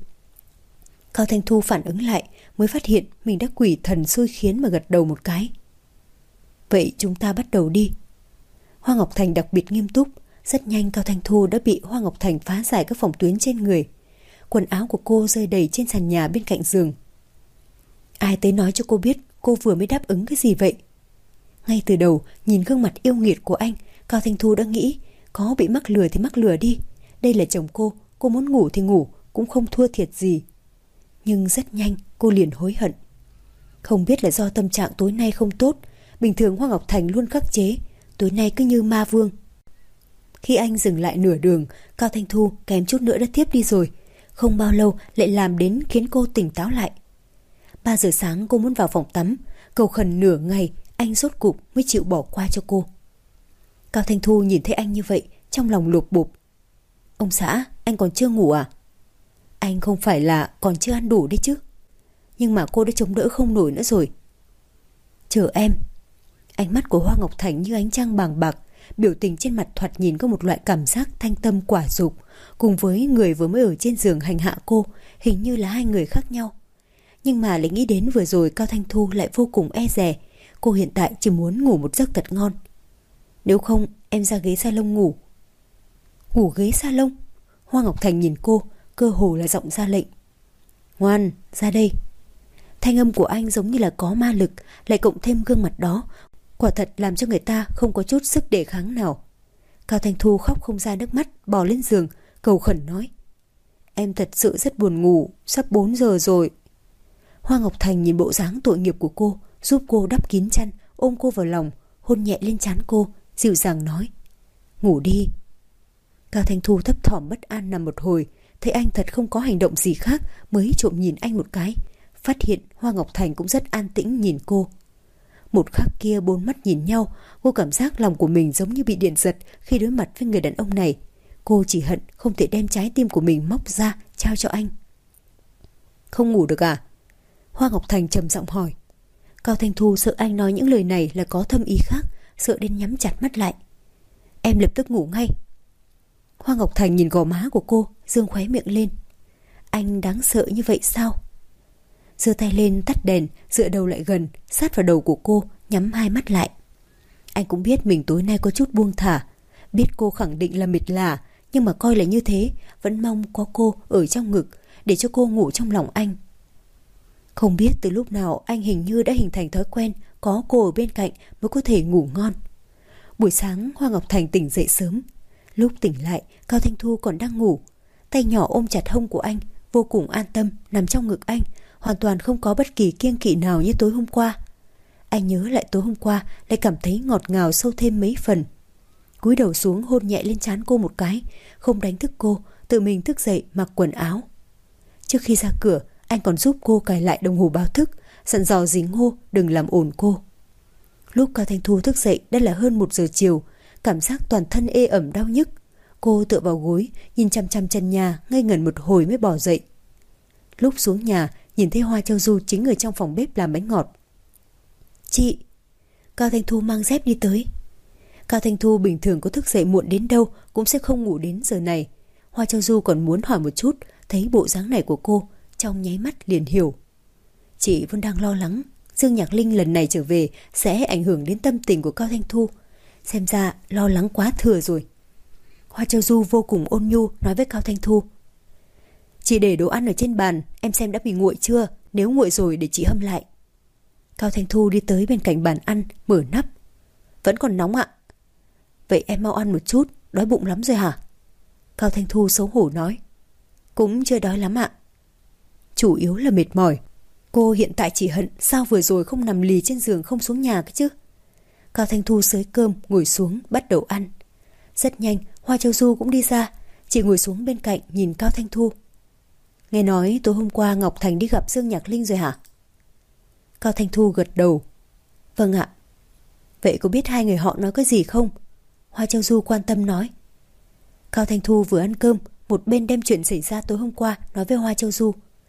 Cao Thanh Thu phản ứng lại mới phát hiện mình đã quỷ thần xui khiến mà gật đầu một cái. Vậy chúng ta bắt đầu đi. Hoa Ngọc Thành đặc biệt nghiêm túc. Rất nhanh Cao Thanh Thu đã bị Hoa Ngọc Thành phá giải các phòng tuyến trên người. Quần áo của cô rơi đầy trên sàn nhà bên cạnh giường. Ai tới nói cho cô biết cô vừa mới đáp ứng cái gì vậy? Ngay từ đầu nhìn gương mặt yêu nghiệt của anh, Cao Thanh Thu đã nghĩ có bị mắc lừa thì mắc lừa đi. Đây là chồng cô, cô muốn ngủ thì ngủ, cũng không thua thiệt gì. Nhưng rất nhanh cô liền hối hận. Không biết là do tâm trạng tối nay không tốt. Bình thường Hoa Ngọc Thành luôn khắc chế, tối nay cứ như ma vương. Khi anh dừng lại nửa đường, Cao Thanh Thu kém chút nữa đã tiếp đi rồi. Không bao lâu lại làm đến khiến cô tỉnh táo lại. Ba giờ sáng cô muốn vào phòng tắm, cầu khẩn nửa ngày anh rốt cục mới chịu bỏ qua cho cô. Cao Thanh Thu nhìn thấy anh như vậy, trong lòng lột bột. Ông xã, anh còn chưa ngủ à? Anh không phải là còn chưa ăn đủ đấy chứ? Nhưng mà cô đã chống đỡ không nổi nữa rồi. Chờ em. Ánh mắt của Hoa Ngọc Thành như ánh trăng bàng bạc, biểu tình trên mặt thoạt nhìn có một loại cảm giác thanh tâm quả dục. Cùng với người vừa mới ở trên giường hành hạ cô, hình như là hai người khác nhau. Nhưng mà lại nghĩ đến vừa rồi Cao Thanh Thu lại vô cùng e dè. Cô hiện tại chỉ muốn ngủ một giấc thật ngon. Nếu không em ra ghế salon ngủ. Ngủ ghế salon? Hoa Ngọc Thành nhìn cô, cơ hồ là giọng ra lệnh. Ngoan, ra đây. Thanh âm của anh giống như là có ma lực, lại cộng thêm gương mặt đó, quả thật làm cho người ta không có chút sức đề kháng nào. Cao Thanh Thu khóc không ra nước mắt, bò lên giường, cầu khẩn nói. Em thật sự rất buồn ngủ, sắp bốn giờ rồi. Hoa Ngọc Thành nhìn bộ dáng tội nghiệp của cô, giúp cô đắp kín chăn, ôm cô vào lòng, hôn nhẹ lên trán cô, dịu dàng nói. Ngủ đi. Cao Thanh Thu thấp thỏm bất an nằm một hồi, thấy anh thật không có hành động gì khác mới trộm nhìn anh một cái. Phát hiện Hoa Ngọc Thành cũng rất an tĩnh nhìn cô. Một khắc kia bốn mắt nhìn nhau, cô cảm giác lòng của mình giống như bị điện giật khi đối mặt với người đàn ông này. Cô chỉ hận không thể đem trái tim của mình móc ra trao cho anh. Không ngủ được à? Hoa Ngọc Thành trầm giọng hỏi. Cao Thanh Thu sợ anh nói những lời này là có thâm ý khác, sợ đến nhắm chặt mắt lại. Em lập tức ngủ ngay. Hoa Ngọc Thành nhìn gò má của cô, dương khóe miệng lên. Anh đáng sợ như vậy sao? Giơ tay lên tắt đèn, dựa đầu lại gần, sát vào đầu của cô, nhắm hai mắt lại. Anh cũng biết mình tối nay có chút buông thả, biết cô khẳng định là mệt lả, nhưng mà coi là như thế, vẫn mong có cô ở trong ngực để cho cô ngủ trong lòng anh. Không biết từ lúc nào anh hình như đã hình thành thói quen có cô ở bên cạnh mới có thể ngủ ngon. Buổi sáng Hoa Ngọc Thành tỉnh dậy sớm. Lúc tỉnh lại, Cao Thanh Thu còn đang ngủ. Tay nhỏ ôm chặt hông của anh, vô cùng an tâm nằm trong ngực anh, hoàn toàn không có bất kỳ kiêng kỵ nào như tối hôm qua. Anh nhớ lại tối hôm qua, lại cảm thấy ngọt ngào sâu thêm mấy phần. Cúi đầu xuống hôn nhẹ lên trán cô một cái, không đánh thức cô, tự mình thức dậy mặc quần áo. Trước khi ra cửa, anh còn giúp cô cài lại đồng hồ báo thức, dặn dò Dính Ngô đừng làm ồn cô. Lúc Cao Thanh Thu thức dậy đã là hơn một giờ chiều, cảm giác toàn thân ê ẩm đau nhức. Cô tựa vào gối, nhìn chăm chăm chân nhà, ngây ngẩn một hồi mới bỏ dậy. Lúc xuống nhà, nhìn thấy Hoa Châu Du chính ở trong phòng bếp làm bánh ngọt. Chị! Cao Thanh Thu mang dép đi tới. Cao Thanh Thu bình thường có thức dậy muộn đến đâu cũng sẽ không ngủ đến giờ này. Hoa Châu Du còn muốn hỏi một chút, thấy bộ dáng này của cô, trong nháy mắt liền hiểu. Chị vẫn đang lo lắng Dương Nhạc Linh lần này trở về sẽ ảnh hưởng đến tâm tình của Cao Thanh Thu. Xem ra lo lắng quá thừa rồi. Hoa Châu Du vô cùng ôn nhu nói với Cao Thanh Thu. Chị để đồ ăn ở trên bàn, em xem đã bị nguội chưa, nếu nguội rồi để chị hâm lại. Cao Thanh Thu đi tới bên cạnh bàn ăn, mở nắp. Vẫn còn nóng ạ. Vậy em mau ăn một chút, đói bụng lắm rồi hả? Cao Thanh Thu xấu hổ nói. Cũng chưa đói lắm ạ. Chủ yếu là mệt mỏi. Cô hiện tại chỉ hận sao vừa rồi không nằm lì trên giường không xuống nhà cái chứ. Cao Thanh Thu xới cơm, ngồi xuống, bắt đầu ăn. Rất nhanh, Hoa Châu Du cũng đi ra. Chị ngồi xuống bên cạnh nhìn Cao Thanh Thu. Nghe nói tối hôm qua Ngọc Thành đi gặp Dương Nhạc Linh rồi hả? Cao Thanh Thu gật đầu. Vâng ạ. Vậy có biết hai người họ nói cái gì không? Hoa Châu Du quan tâm nói. Cao Thanh Thu vừa ăn cơm, một bên đem chuyện xảy ra tối hôm qua nói với Hoa Châu Du.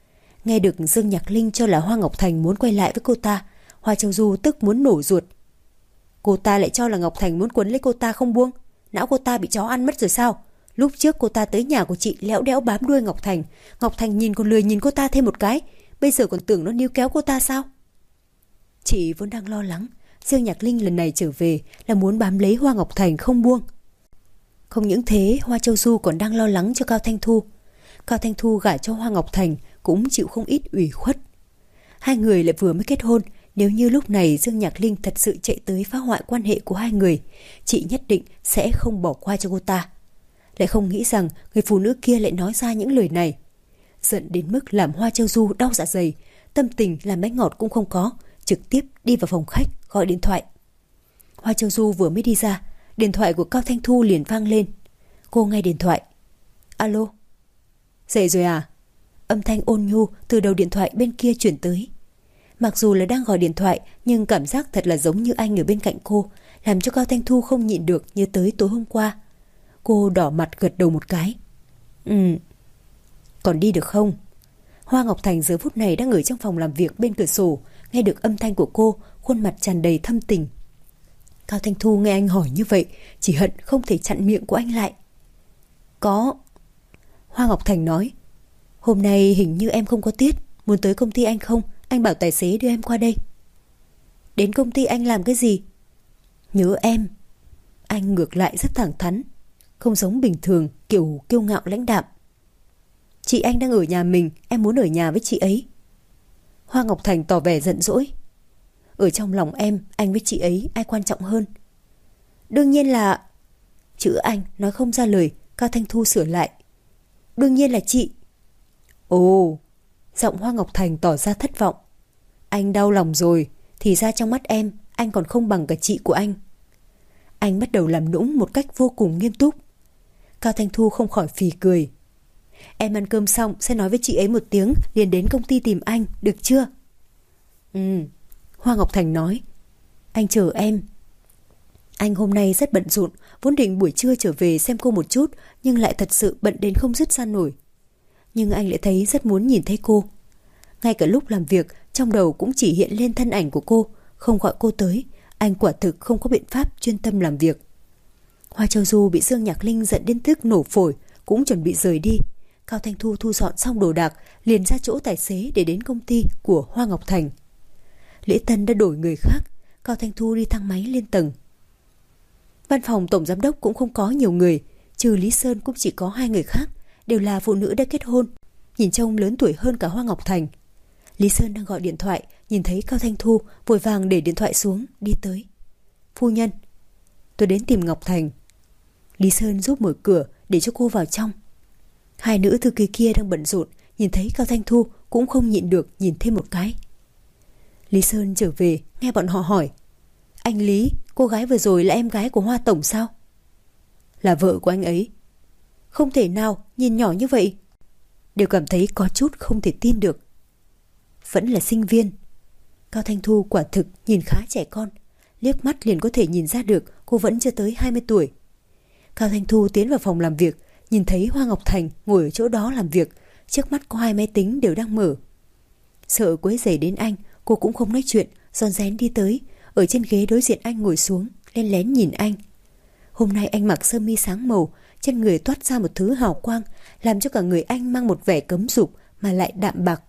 Nghe được Dương Nhạc Linh cho là Hoa Ngọc Thành muốn quay lại với cô ta, Hoa Châu Du tức muốn nổ ruột. Cô ta lại cho là Ngọc Thành muốn quấn lấy cô ta không buông. Não cô ta bị chó ăn mất rồi sao? Lúc trước cô ta tới nhà của chị léo đẽo bám đuôi Ngọc Thành. Ngọc Thành nhìn còn lười nhìn cô ta thêm một cái. Bây giờ còn tưởng nó níu kéo cô ta sao? Chị vốn đang lo lắng Dương Nhạc Linh lần này trở về là muốn bám lấy Hoa Ngọc Thành không buông. Không những thế, Hoa Châu Du còn đang lo lắng cho Cao Thanh Thu. Cao Thanh Thu gả cho Hoa Ngọc Thành cũng chịu không ít ủy khuất. Hai người lại vừa mới kết hôn. Nếu như lúc này Dương Nhạc Linh thật sự chạy tới phá hoại quan hệ của hai người, chị nhất định sẽ không bỏ qua cho cô ta. Lại không nghĩ rằng người phụ nữ kia lại nói ra những lời này. Giận đến mức làm Hoa Châu Du đau dạ dày, tâm tình làm bánh ngọt cũng không có, trực tiếp đi vào phòng khách gọi điện thoại. Hoa Châu Du vừa mới đi ra, điện thoại của Cao Thanh Thu liền vang lên. Cô nghe điện thoại. Alo. Dậy rồi à? Âm thanh ôn nhu từ đầu điện thoại bên kia chuyển tới. Mặc dù là đang gọi điện thoại, nhưng cảm giác thật là giống như anh ở bên cạnh cô, làm cho Cao Thanh Thu không nhịn được nhớ tới tối hôm qua. Cô đỏ mặt gật đầu một cái. Ừ. Còn đi được không? Hoa Ngọc Thành giờ phút này đang ở trong phòng làm việc bên cửa sổ, nghe được âm thanh của cô, khuôn mặt tràn đầy thâm tình. Cao Thanh Thu nghe anh hỏi như vậy, chỉ hận không thể chặn miệng của anh lại. Có. Hoa Ngọc Thành nói. Hôm nay hình như em không có tiết, muốn tới công ty anh không? Anh bảo tài xế đưa em qua đây. Đến công ty anh làm cái gì? Nhớ em. Anh ngược lại rất thẳng thắn, không giống bình thường kiểu kiêu ngạo lãnh đạm. Chị anh đang ở nhà mình, em muốn ở nhà với chị ấy. Hoa Ngọc Thành tỏ vẻ giận dỗi. Ở trong lòng em, anh với chị ấy ai quan trọng hơn? Đương nhiên là... Chữ anh nói không ra lời, Cao Thanh Thu sửa lại. Đương nhiên là chị. Ồ. Giọng Hoa Ngọc Thành tỏ ra thất vọng. Anh đau lòng rồi. Thì ra trong mắt em, anh còn không bằng cả chị của anh. Anh bắt đầu làm nũng một cách vô cùng nghiêm túc. Cao Thanh Thu không khỏi phì cười. Em ăn cơm xong sẽ nói với chị ấy một tiếng, liền đến công ty tìm anh, được chưa? Ừ. Hoa Ngọc Thành nói. Anh chờ em. Anh hôm nay rất bận rộn, vốn định buổi trưa trở về xem cô một chút, nhưng lại thật sự bận đến không dứt ra nổi. Nhưng anh lại thấy rất muốn nhìn thấy cô. Ngay cả lúc làm việc, trong đầu cũng chỉ hiện lên thân ảnh của cô. Không gọi cô tới, anh quả thực không có biện pháp chuyên tâm làm việc. Hoa Châu Du bị Dương Nhạc Linh giận đến tức nổ phổi, cũng chuẩn bị rời đi. Cao Thanh Thu thu dọn xong đồ đạc, liền ra chỗ tài xế để đến công ty của Hoa Ngọc Thành. Lễ tân đã đổi người khác, Cao Thanh Thu đi thang máy lên tầng. Văn phòng tổng giám đốc cũng không có nhiều người, trừ Lý Sơn cũng chỉ có hai người khác, đều là phụ nữ đã kết hôn, nhìn trông lớn tuổi hơn cả Hoa Ngọc Thành. Lý Sơn đang gọi điện thoại, nhìn thấy Cao Thanh Thu, vội vàng để điện thoại xuống, đi tới. Phu nhân, tôi đến tìm Ngọc Thành. Lý Sơn giúp mở cửa để cho cô vào trong. Hai nữ thư ký kia đang bận rộn, nhìn thấy Cao Thanh Thu cũng không nhịn được nhìn thêm một cái. Lý Sơn trở về, nghe bọn họ hỏi. Anh Lý, cô gái vừa rồi là em gái của Hoa Tổng sao? Là vợ của anh ấy. Không thể nào, nhìn nhỏ như vậy. Đều cảm thấy có chút không thể tin được. Vẫn là sinh viên. Cao Thanh Thu quả thực nhìn khá trẻ con, liếc mắt liền có thể nhìn ra được cô vẫn chưa tới hai mươi tuổi. Cao Thanh Thu tiến vào phòng làm việc, nhìn thấy Hoa Ngọc Thành ngồi ở chỗ đó làm việc, trước mắt có hai máy tính đều đang mở. Sợ quấy rầy đến anh, cô cũng không nói chuyện, rón rén đi tới, ở trên ghế đối diện anh ngồi xuống, lén lén nhìn anh. Hôm nay anh mặc sơ mi sáng màu, trên người toát ra một thứ hào quang, làm cho cả người anh mang một vẻ cấm dục mà lại đạm bạc.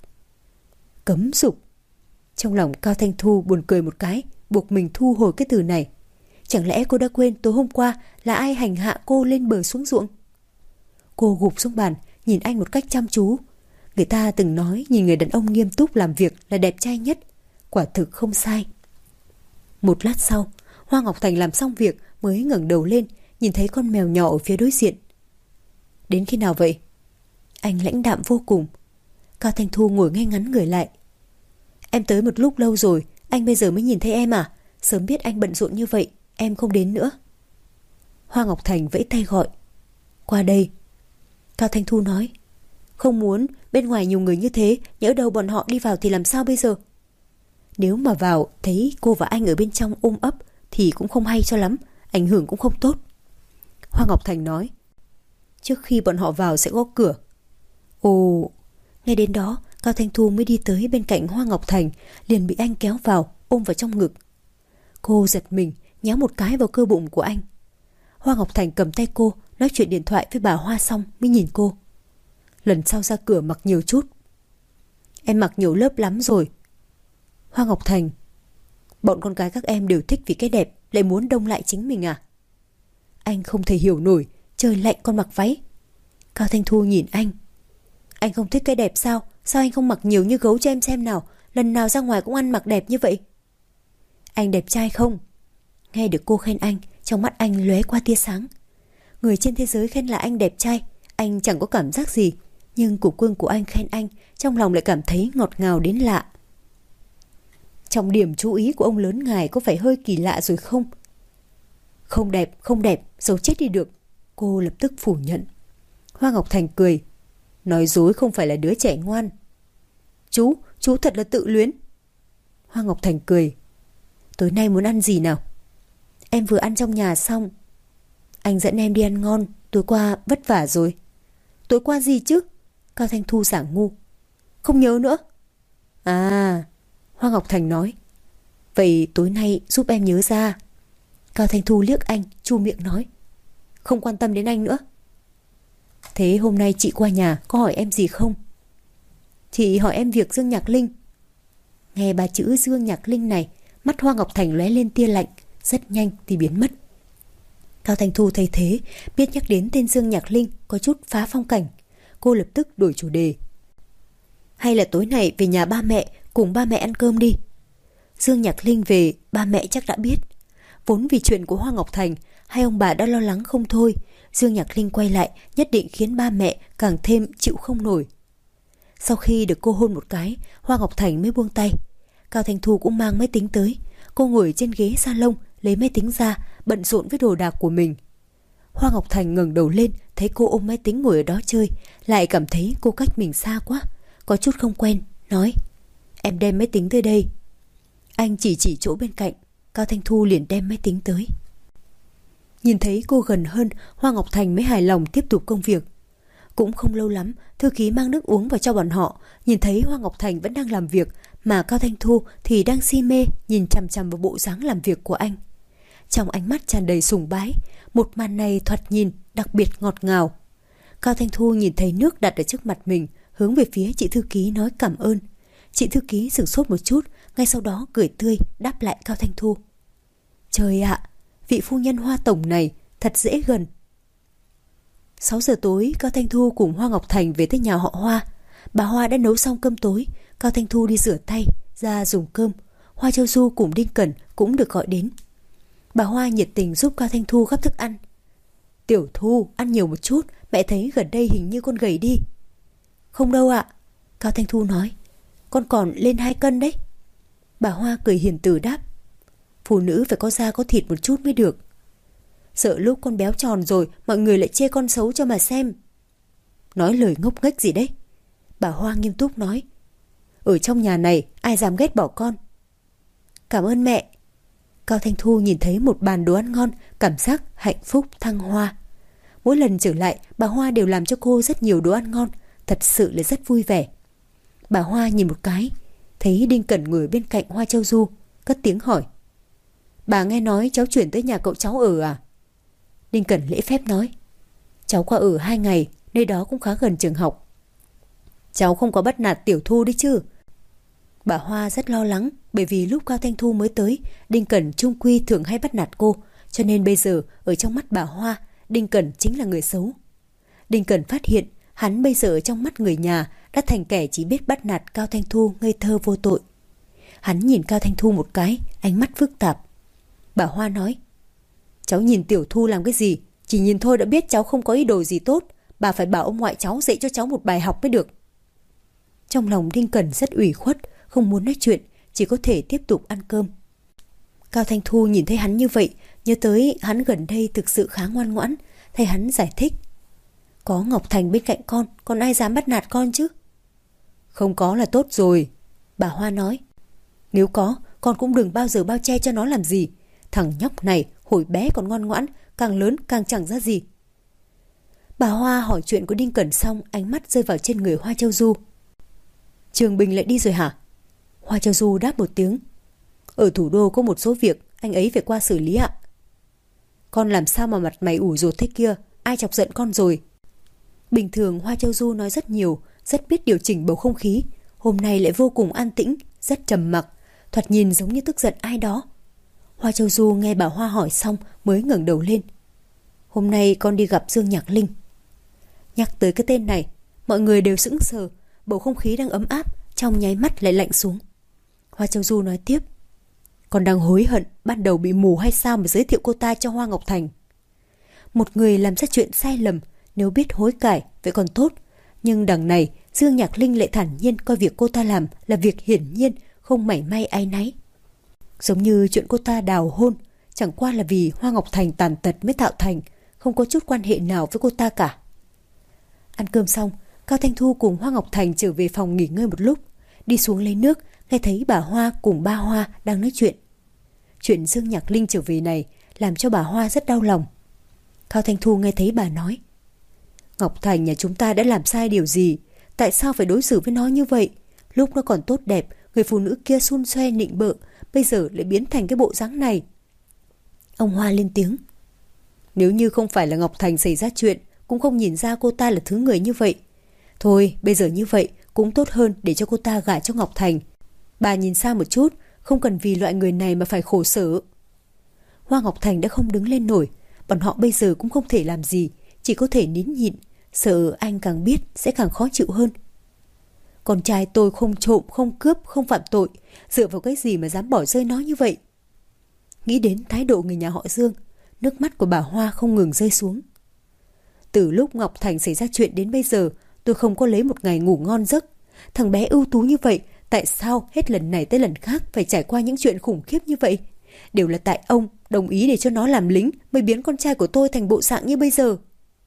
Cấm dục. Trong lòng Cao Thanh Thu buồn cười một cái, buộc mình thu hồi cái từ này. Chẳng lẽ cô đã quên tối hôm qua là ai hành hạ cô lên bờ xuống ruộng? Cô gục xuống bàn, nhìn anh một cách chăm chú. Người ta từng nói nhìn người đàn ông nghiêm túc làm việc là đẹp trai nhất. Quả thực không sai. Một lát sau, Hoa Ngọc Thành làm xong việc mới ngẩng đầu lên, nhìn thấy con mèo nhỏ ở phía đối diện. Đến khi nào vậy? Anh lãnh đạm vô cùng. Cao Thanh Thu ngồi ngay ngắn người lại. Em tới một lúc lâu rồi, anh bây giờ mới nhìn thấy em à? Sớm biết anh bận rộn như vậy, em không đến nữa. Hoa Ngọc Thành vẫy tay gọi. Qua đây. Cao Thanh Thu nói. Không muốn, bên ngoài nhiều người như thế, nhỡ đâu bọn họ đi vào thì làm sao bây giờ? Nếu mà vào thấy cô và anh ở bên trong ôm ấp thì cũng không hay cho lắm, ảnh hưởng cũng không tốt. Hoa Ngọc Thành nói. Trước khi bọn họ vào sẽ gõ cửa. Ồ. Ngay đến đó, Cao Thanh Thu mới đi tới bên cạnh Hoa Ngọc Thành, liền bị anh kéo vào, ôm vào trong ngực. Cô giật mình, nhéo một cái vào cơ bụng của anh. Hoa Ngọc Thành cầm tay cô, nói chuyện điện thoại với bà Hoa xong mới nhìn cô. Lần sau ra cửa mặc nhiều chút. Em mặc nhiều lớp lắm rồi. Hoa Ngọc Thành, bọn con gái các em đều thích vì cái đẹp, lại muốn đông lại chính mình à? Anh không thể hiểu nổi, trời lạnh con mặc váy. Cao Thanh Thu nhìn anh. Anh không thích cái đẹp sao? Sao anh không mặc nhiều như gấu cho em xem nào? Lần nào ra ngoài cũng ăn mặc đẹp như vậy. Anh đẹp trai không? Nghe được cô khen anh, trong mắt anh lóe qua tia sáng. Người trên thế giới khen là anh đẹp trai, anh chẳng có cảm giác gì. Nhưng củ cưng của anh khen anh, trong lòng lại cảm thấy ngọt ngào đến lạ. Trong điểm chú ý của ông lớn ngài có phải hơi kỳ lạ rồi không? Không đẹp, không đẹp, xấu chết đi được. Cô lập tức phủ nhận. Hoa Ngọc Thành cười. Nói dối không phải là đứa trẻ ngoan. Chú, chú thật là tự luyến. Hoa Ngọc Thành cười. Tối nay muốn ăn gì nào? Em vừa ăn trong nhà xong. Anh dẫn em đi ăn ngon, tối qua vất vả rồi. Tối qua gì chứ? Cao Thanh Thu giả ngu. Không nhớ nữa. À, Hoa Ngọc Thành nói. Vậy tối nay giúp em nhớ ra. Cao Thanh Thu liếc anh, chu miệng nói. Không quan tâm đến anh nữa. Thế hôm nay chị qua nhà có hỏi em gì không? Chị hỏi em việc Dương Nhạc Linh. Nghe ba chữ Dương Nhạc Linh này, mắt Hoa Ngọc Thành lóe lên tia lạnh, rất nhanh thì biến mất. Cao Thanh Thu thấy thế, biết nhắc đến tên Dương Nhạc Linh có chút phá phong cảnh. Cô lập tức đổi chủ đề. Hay là tối nay về nhà ba mẹ, cùng ba mẹ ăn cơm đi. Dương Nhạc Linh về, ba mẹ chắc đã biết. Vốn vì chuyện của Hoa Ngọc Thành, hai ông bà đã lo lắng không thôi. Dương Nhạc Linh quay lại nhất định khiến ba mẹ càng thêm chịu không nổi. Sau khi được cô hôn một cái, Hoa Ngọc Thành mới buông tay. Cao Thanh Thu cũng mang máy tính tới. Cô ngồi trên ghế salon, lấy máy tính ra, bận rộn với đồ đạc của mình. Hoa Ngọc Thành ngẩng đầu lên, thấy cô ôm máy tính ngồi ở đó chơi, lại cảm thấy cô cách mình xa quá, có chút không quen, nói: Em đem máy tính tới đây. Anh chỉ chỉ chỗ bên cạnh. Cao Thanh Thu liền đem máy tính tới. Nhìn thấy cô gần hơn, Hoa Ngọc Thành mới hài lòng tiếp tục công việc. Cũng không lâu lắm, thư ký mang nước uống vào cho bọn họ. Nhìn thấy Hoa Ngọc Thành vẫn đang làm việc, mà Cao Thanh Thu thì đang si mê nhìn chằm chằm vào bộ dáng làm việc của anh. Trong ánh mắt tràn đầy sùng bái, một màn này thoạt nhìn đặc biệt ngọt ngào. Cao Thanh Thu nhìn thấy nước đặt ở trước mặt mình, hướng về phía chị thư ký nói cảm ơn. Chị thư ký sửng sốt một chút, ngay sau đó cười tươi đáp lại Cao Thanh Thu. Trời ạ, vị phu nhân Hoa tổng này thật dễ gần. sáu giờ tối, Cao Thanh Thu cùng Hoa Ngọc Thành về tới nhà họ Hoa. Bà Hoa đã nấu xong cơm tối. Cao Thanh Thu đi rửa tay, ra dùng cơm. Hoa Châu Du cùng Đinh Cẩn cũng được gọi đến. Bà Hoa nhiệt tình giúp Cao Thanh Thu gắp thức ăn. Tiểu Thu, ăn nhiều một chút, mẹ thấy gần đây hình như con gầy đi. Không đâu ạ. Cao Thanh Thu nói. Con còn lên hai cân đấy. Bà Hoa cười hiền từ đáp. Phụ nữ phải có da có thịt một chút mới được. Sợ lúc con béo tròn rồi mọi người lại chê con xấu cho mà xem. Nói lời ngốc nghếch gì đấy. Bà Hoa nghiêm túc nói. Ở trong nhà này ai dám ghét bỏ con. Cảm ơn mẹ. Cao Thanh Thu nhìn thấy một bàn đồ ăn ngon, cảm giác hạnh phúc thăng hoa. Mỗi lần trở lại, bà Hoa đều làm cho cô rất nhiều đồ ăn ngon, thật sự là rất vui vẻ. Bà Hoa nhìn một cái, thấy Đinh Cẩn ngồi bên cạnh Hoa Châu Du, cất tiếng hỏi. Bà nghe nói cháu chuyển tới nhà cậu cháu ở à? Đinh Cẩn lễ phép nói. Cháu qua ở hai ngày, nơi đó cũng khá gần trường học. Cháu không có bắt nạt Tiểu Thu đấy chứ? Bà Hoa rất lo lắng, bởi vì lúc Cao Thanh Thu mới tới, Đinh Cẩn chung quy thường hay bắt nạt cô, cho nên bây giờ ở trong mắt bà Hoa, Đinh Cẩn chính là người xấu. Đinh Cẩn phát hiện hắn bây giờ ở trong mắt người nhà đã thành kẻ chỉ biết bắt nạt Cao Thanh Thu ngây thơ vô tội. Hắn nhìn Cao Thanh Thu một cái, ánh mắt phức tạp. Bà Hoa nói. Cháu nhìn Tiểu Thu làm cái gì? Chỉ nhìn thôi đã biết cháu không có ý đồ gì tốt. Bà phải bảo ông ngoại cháu dạy cho cháu một bài học mới được. Trong lòng Đinh Cẩn rất ủy khuất, không muốn nói chuyện, chỉ có thể tiếp tục ăn cơm. Cao Thanh Thu nhìn thấy hắn như vậy, nhớ tới hắn gần đây thực sự khá ngoan ngoãn, thấy hắn giải thích. Có Ngọc Thành bên cạnh con, còn ai dám bắt nạt con chứ? Không có là tốt rồi, bà Hoa nói. Nếu có, con cũng đừng bao giờ bao che cho nó làm gì. Thằng nhóc này hồi bé còn ngoan ngoãn, càng lớn càng chẳng ra gì. Bà Hoa hỏi chuyện của Đinh Cẩn xong, ánh mắt rơi vào trên người Hoa Châu Du. Trường Bình lại đi rồi hả? Hoa Châu Du đáp một tiếng. Ở thủ đô có một số việc anh ấy phải qua xử lý ạ. Con làm sao mà mặt mày ủ rột thế kia? Ai chọc giận con rồi? Bình thường Hoa Châu Du nói rất nhiều, rất biết điều chỉnh bầu không khí. Hôm nay lại vô cùng an tĩnh, rất trầm mặc, thoạt nhìn giống như tức giận ai đó. Hoa Châu Du nghe bà Hoa hỏi xong mới ngẩng đầu lên. Hôm nay con đi gặp Dương Nhạc Linh. Nhắc tới cái tên này, mọi người đều sững sờ, bầu không khí đang ấm áp, trong nháy mắt lại lạnh xuống. Hoa Châu Du nói tiếp. Con đang hối hận ban đầu bị mù hay sao mà giới thiệu cô ta cho Hoa Ngọc Thành. Một người làm ra chuyện sai lầm, nếu biết hối cải vậy còn tốt. Nhưng đằng này Dương Nhạc Linh lại thản nhiên coi việc cô ta làm là việc hiển nhiên, không mảy may áy náy. Giống như chuyện cô ta đào hôn chẳng qua là vì Hoa Ngọc Thành tàn tật mới tạo thành, không có chút quan hệ nào với cô ta cả. Ăn cơm xong, Cao Thanh Thu cùng Hoa Ngọc Thành trở về phòng nghỉ ngơi một lúc. Đi xuống lấy nước, nghe thấy bà Hoa cùng ba Hoa đang nói chuyện. Chuyện Dương Nhạc Linh trở về này làm cho bà Hoa rất đau lòng. Cao Thanh Thu nghe thấy bà nói. Ngọc Thành nhà chúng ta đã làm sai điều gì? Tại sao phải đối xử với nó như vậy? Lúc nó còn tốt đẹp, người phụ nữ kia xun xoe nịnh bợ, bây giờ lại biến thành cái bộ dáng này. Ông Hoa lên tiếng. Nếu như không phải là Ngọc Thành xảy ra chuyện, cũng không nhìn ra cô ta là thứ người như vậy. Thôi, bây giờ như vậy cũng tốt hơn để cho cô ta gả cho Ngọc Thành. Bà nhìn xa một chút, không cần vì loại người này mà phải khổ sở. Hoa Ngọc Thành đã không đứng lên nổi, bọn họ bây giờ cũng không thể làm gì, chỉ có thể nín nhịn, sợ anh càng biết sẽ càng khó chịu hơn. Con trai tôi không trộm, không cướp, không phạm tội, dựa vào cái gì mà dám bỏ rơi nó như vậy? Nghĩ đến thái độ người nhà họ Dương, nước mắt của bà Hoa không ngừng rơi xuống. Từ lúc Ngọc Thành xảy ra chuyện đến bây giờ, tôi không có lấy một ngày ngủ ngon giấc. Thằng bé ưu tú như vậy, tại sao hết lần này tới lần khác phải trải qua những chuyện khủng khiếp như vậy? Đều là tại ông đồng ý để cho nó làm lính mới biến con trai của tôi thành bộ dạng như bây giờ.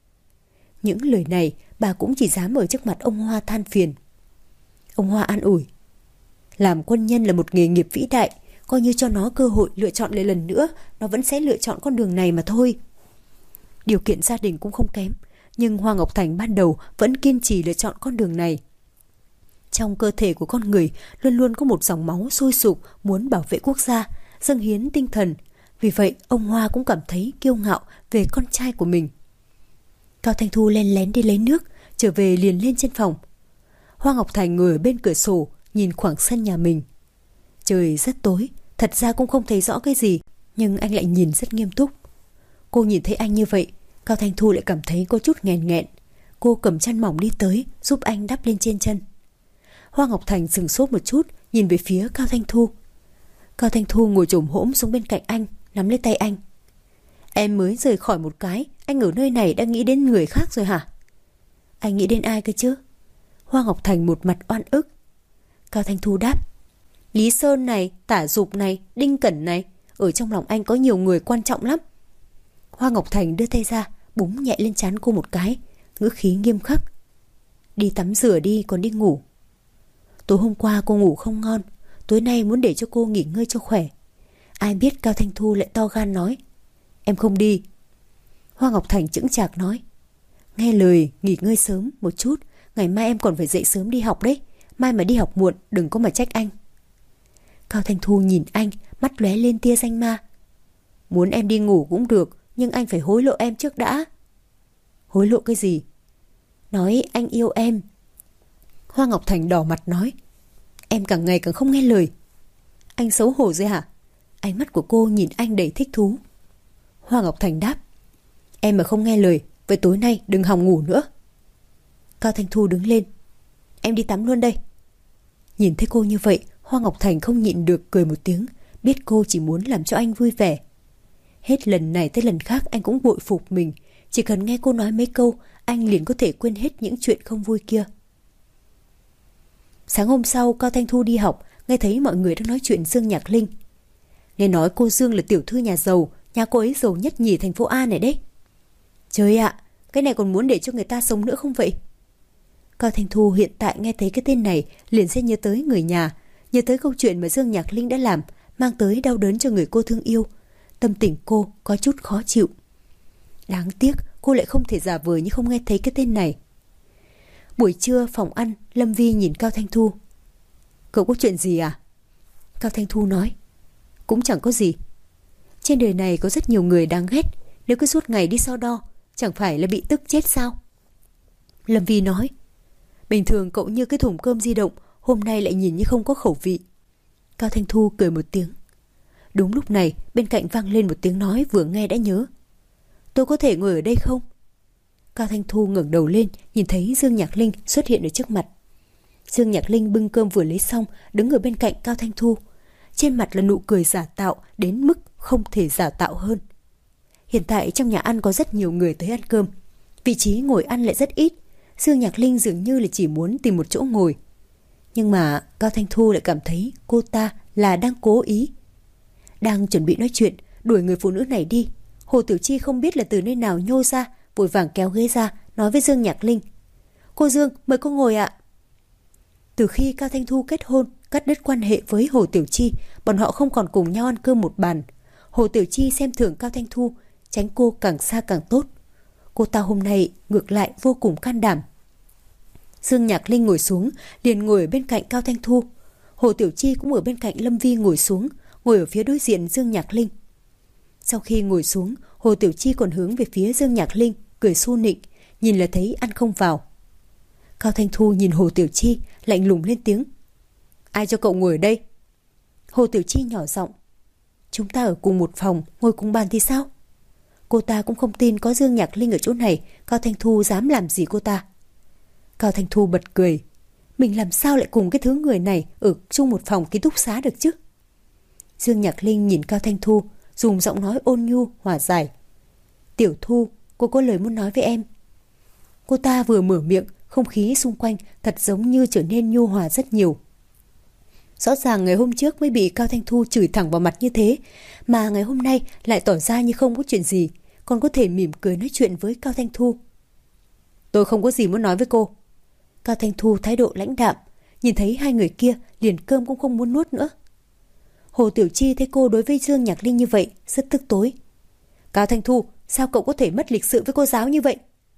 Những lời này bà cũng chỉ dám ở trước mặt ông Hoa than phiền. Ông Hoa an ủi. Làm quân nhân là một nghề nghiệp vĩ đại, coi như cho nó cơ hội lựa chọn lại lần nữa, nó vẫn sẽ lựa chọn con đường này mà thôi. Điều kiện gia đình cũng không kém, nhưng Hoa Ngọc Thành ban đầu vẫn kiên trì lựa chọn con đường này. Trong cơ thể của con người luôn luôn có một dòng máu sôi sục muốn bảo vệ quốc gia, dâng hiến tinh thần. Vì vậy ông Hoa cũng cảm thấy kiêu ngạo về con trai của mình. Cao Thanh Thu len lén đi lấy nước, trở về liền lên trên phòng. Hoa Ngọc Thành ngồi ở bên cửa sổ, nhìn khoảng sân nhà mình. Trời rất tối, thật ra cũng không thấy rõ cái gì, nhưng anh lại nhìn rất nghiêm túc. Cô nhìn thấy anh như vậy, Cao Thanh Thu lại cảm thấy có chút nghẹn nghẹn. Cô cầm chăn mỏng đi tới, giúp anh đắp lên trên chân. Hoa Ngọc Thành sừng sốt một chút, nhìn về phía Cao Thanh Thu. Cao Thanh Thu ngồi chồm hổm xuống bên cạnh anh, nắm lấy tay anh. Em mới rời khỏi một cái, anh ở nơi này đã nghĩ đến người khác rồi hả? Anh nghĩ đến ai cơ chứ? Hoa Ngọc Thành một mặt oan ức. Cao Thanh Thu đáp. Lý Sơn này, Tả Dục này, Đinh Cẩn này, ở trong lòng anh có nhiều người quan trọng lắm. Hoa Ngọc Thành đưa tay ra, búng nhẹ lên trán cô một cái, ngữ khí nghiêm khắc. Đi tắm rửa đi, còn đi ngủ. Tối hôm qua cô ngủ không ngon, tối nay muốn để cho cô nghỉ ngơi cho khỏe. Ai biết Cao Thanh Thu lại to gan nói. Em không đi. Hoa Ngọc Thành chững chạc nói. Nghe lời, nghỉ ngơi sớm một chút, ngày mai em còn phải dậy sớm đi học đấy. Mai mà đi học muộn đừng có mà trách anh. Cao Thanh Thu nhìn anh, mắt lóe lên tia danh ma. Muốn em đi ngủ cũng được, nhưng anh phải hối lộ em trước đã. Hối lộ cái gì? Nói anh yêu em. Hoa Ngọc Thành đỏ mặt nói. Em càng ngày càng không nghe lời. Anh xấu hổ rồi hả? Ánh mắt của cô nhìn anh đầy thích thú. Hoa Ngọc Thành đáp. Em mà không nghe lời, vậy tối nay đừng hòng ngủ nữa. Cao Thanh Thu đứng lên. Em đi tắm luôn đây. Nhìn thấy cô như vậy, Hoa Ngọc Thành không nhịn được cười một tiếng, biết cô chỉ muốn làm cho anh vui vẻ. Hết lần này tới lần khác anh cũng bội phục mình, chỉ cần nghe cô nói mấy câu, anh liền có thể quên hết những chuyện không vui kia. Sáng hôm sau, Cao Thanh Thu đi học, nghe thấy mọi người đang nói chuyện Dương Nhạc Linh. Nghe nói cô Dương là tiểu thư nhà giàu, nhà cô ấy giàu nhất nhì thành phố A này đấy. Trời ạ, à, cái này còn muốn để cho người ta sống nữa không vậy? Cao Thanh Thu hiện tại nghe thấy cái tên này liền sẽ nhớ tới người nhà, nhớ tới câu chuyện mà Dương Nhạc Linh đã làm, mang tới đau đớn cho người cô thương yêu. Tâm tình cô có chút khó chịu. Đáng tiếc cô lại không thể giả vờ như không nghe thấy cái tên này. Buổi trưa phòng ăn, Lâm Vi nhìn Cao Thanh Thu. Cậu có chuyện gì à? Cao Thanh Thu nói. Cũng chẳng có gì. Trên đời này có rất nhiều người đáng ghét. Nếu cứ suốt ngày đi so đo, chẳng phải là bị tức chết sao? Lâm Vi nói. Bình thường cậu như cái thùng cơm di động, hôm nay lại nhìn như không có khẩu vị. Cao Thanh Thu cười một tiếng. Đúng lúc này bên cạnh vang lên một tiếng nói vừa nghe đã nhớ. Tôi có thể ngồi ở đây không? Cao Thanh Thu ngẩng đầu lên, nhìn thấy Dương Nhạc Linh xuất hiện ở trước mặt. Dương Nhạc Linh bưng cơm vừa lấy xong, đứng ở bên cạnh Cao Thanh Thu. Trên mặt là nụ cười giả tạo đến mức không thể giả tạo hơn. Hiện tại trong nhà ăn có rất nhiều người tới ăn cơm. Vị trí ngồi ăn lại rất ít. Dương Nhạc Linh dường như là chỉ muốn tìm một chỗ ngồi. Nhưng mà Cao Thanh Thu lại cảm thấy cô ta là đang cố ý. Đang chuẩn bị nói chuyện, đuổi người phụ nữ này đi, Hồ Tiểu Chi không biết là từ nơi nào nhô ra, vội vàng kéo ghế ra, nói với Dương Nhạc Linh. Cô Dương, mời cô ngồi ạ. Từ khi Cao Thanh Thu kết hôn, cắt đứt quan hệ với Hồ Tiểu Chi, bọn họ không còn cùng nhau ăn cơm một bàn. Hồ Tiểu Chi xem thường Cao Thanh Thu, tránh cô càng xa càng tốt. Cô ta hôm nay ngược lại vô cùng can đảm. Dương Nhạc Linh ngồi xuống, liền ngồi ở bên cạnh Cao Thanh Thu. Hồ Tiểu Chi cũng ở bên cạnh Lâm Vi ngồi xuống, ngồi ở phía đối diện Dương Nhạc Linh. Sau khi ngồi xuống, Hồ Tiểu Chi còn hướng về phía Dương Nhạc Linh, cười su nịnh, nhìn là thấy ăn không vào. Cao Thanh Thu nhìn Hồ Tiểu Chi, lạnh lùng lên tiếng. Ai cho cậu ngồi ở đây? Hồ Tiểu Chi nhỏ giọng. Chúng ta ở cùng một phòng, ngồi cùng bàn thì sao? Cô ta cũng không tin có Dương Nhạc Linh ở chỗ này, Cao Thanh Thu dám làm gì cô ta. Cao Thanh Thu bật cười. Mình làm sao lại cùng cái thứ người này ở chung một phòng ký túc xá được chứ? Dương Nhạc Linh nhìn Cao Thanh Thu, dùng giọng nói ôn nhu, hòa giải. Tiểu Thu, cô có lời muốn nói với em. Cô ta vừa mở miệng, không khí xung quanh thật giống như trở nên nhu hòa rất nhiều. Rõ ràng ngày hôm trước mới bị Cao Thanh Thu chửi thẳng vào mặt như thế, mà ngày hôm nay lại tỏ ra như không có chuyện gì, còn có thể mỉm cười nói chuyện với Cao Thanh Thu. Tôi không có gì muốn nói với cô. Cao Thanh Thu thái độ lãnh đạm, nhìn thấy hai người kia liền cơm cũng không muốn nuốt nữa. Hồ Tiểu Chi thấy cô đối với Dương Nhạc Linh như vậy, rất tức tối. Cao Thanh Thu, sao cậu có thể mất lịch sự với cô giáo như vậy?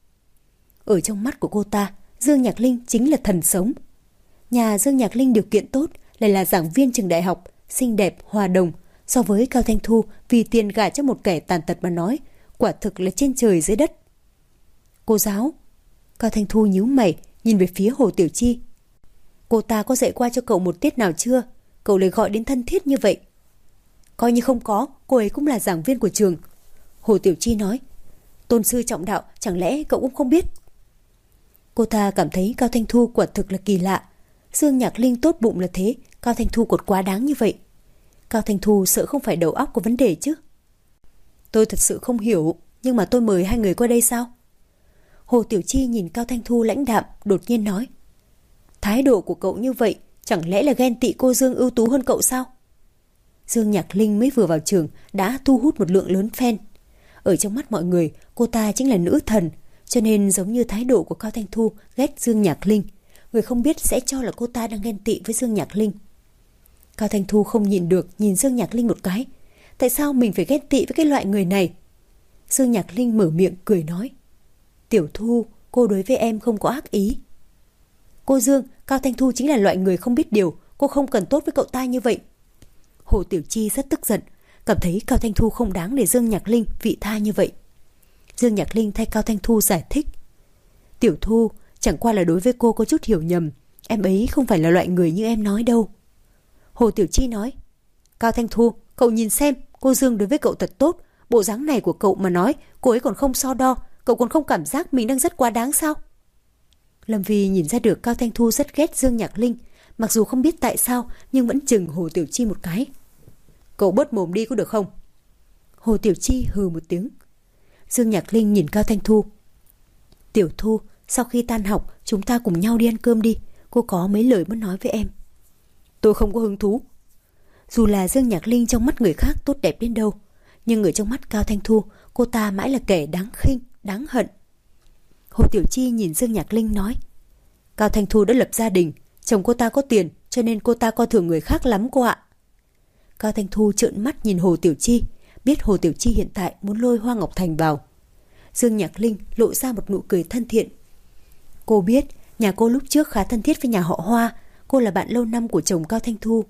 Ở trong mắt của cô ta, Dương Nhạc Linh chính là thần sống. Nhà Dương Nhạc Linh điều kiện tốt, lại là giảng viên trường đại học, xinh đẹp, hòa đồng. So với Cao Thanh Thu vì tiền gả cho một kẻ tàn tật mà nói, quả thực là trên trời dưới đất. Cô giáo. Cao Thanh Thu nhíu mày, nhìn về phía Hồ Tiểu Chi. Cô ta có dạy qua cho cậu một tiết nào chưa? Cậu lại gọi đến thân thiết như vậy. Coi như không có, cô ấy cũng là giảng viên của trường. Hồ Tiểu Chi nói. Tôn sư trọng đạo, chẳng lẽ cậu cũng không biết? Cô ta cảm thấy Cao Thanh Thu quả thực là kỳ lạ. Dương Nhạc Linh tốt bụng là thế, Cao Thanh Thu còn quá đáng như vậy. Cao Thanh Thu sợ không phải đầu óc có vấn đề chứ. Tôi thật sự không hiểu, nhưng mà tôi mời hai người qua đây sao? Hồ Tiểu Chi nhìn Cao Thanh Thu lãnh đạm, đột nhiên nói. Thái độ của cậu như vậy, chẳng lẽ là ghen tị cô Dương ưu tú hơn cậu sao? Dương Nhạc Linh mới vừa vào trường đã thu hút một lượng lớn fan. Ở trong mắt mọi người, cô ta chính là nữ thần, cho nên giống như thái độ của Cao Thanh Thu ghét Dương Nhạc Linh, người không biết sẽ cho là cô ta đang ghen tị với Dương Nhạc Linh. Cao Thanh Thu không nhịn được nhìn Dương Nhạc Linh một cái. Tại sao mình phải ghen tị với cái loại người này? Dương Nhạc Linh mở miệng cười nói. Tiểu Thu, cô đối với em không có ác ý. Cô Dương, Cao Thanh Thu chính là loại người không biết điều, cô không cần tốt với cậu ta như vậy. Hồ Tiểu Chi rất tức giận, cảm thấy Cao Thanh Thu không đáng để Dương Nhạc Linh vị tha như vậy. Dương Nhạc Linh thay Cao Thanh Thu giải thích. Tiểu Thu, chẳng qua là đối với cô có chút hiểu nhầm, em ấy không phải là loại người như em nói đâu. Hồ Tiểu Chi nói. Cao Thanh Thu, cậu nhìn xem, cô Dương đối với cậu thật tốt, bộ dáng này của cậu mà nói, cô ấy còn không so đo, cậu còn không cảm giác mình đang rất quá đáng sao? Lâm Vi nhìn ra được Cao Thanh Thu rất ghét Dương Nhạc Linh, mặc dù không biết tại sao nhưng vẫn chừng Hồ Tiểu Chi một cái. Cậu bớt mồm đi có được không? Hồ Tiểu Chi hừ một tiếng. Dương Nhạc Linh nhìn Cao Thanh Thu. Tiểu Thu, sau khi tan học chúng ta cùng nhau đi ăn cơm đi, cô có mấy lời muốn nói với em. Tôi không có hứng thú. Dù là Dương Nhạc Linh trong mắt người khác tốt đẹp đến đâu, nhưng ở trong mắt Cao Thanh Thu, cô ta mãi là kẻ đáng khinh, đáng hận. Hồ Tiểu Chi nhìn Dương Nhạc Linh nói. Cao Thanh Thu đã lập gia đình, chồng cô ta có tiền, cho nên cô ta coi thường người khác lắm cô ạ. Cao Thanh Thu trợn mắt nhìn Hồ Tiểu Chi, biết Hồ Tiểu Chi hiện tại muốn lôi Hoa Ngọc Thành vào. Dương Nhạc Linh lộ ra một nụ cười thân thiện. Cô biết nhà cô lúc trước khá thân thiết với nhà họ Hoa, cô là bạn lâu năm của chồng Cao Thanh Thu.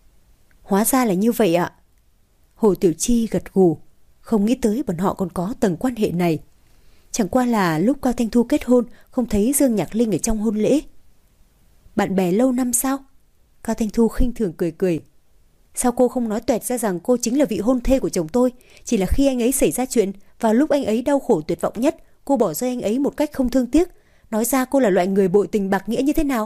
Hóa ra là như vậy ạ. Hồ Tiểu Chi gật gù, không nghĩ tới bọn họ còn có tầng quan hệ này. Chẳng qua là lúc Cao Thanh Thu kết hôn không thấy Dương Nhạc Linh ở trong hôn lễ. Bạn bè lâu năm sao? Cao Thanh Thu khinh thường cười cười. Sao cô không nói toẹt ra rằng cô chính là vị hôn thê của chồng tôi? Chỉ là khi anh ấy xảy ra chuyện, vào lúc anh ấy đau khổ tuyệt vọng nhất, cô bỏ rơi anh ấy một cách không thương tiếc. Nói ra cô là loại người bội tình bạc nghĩa như thế nào?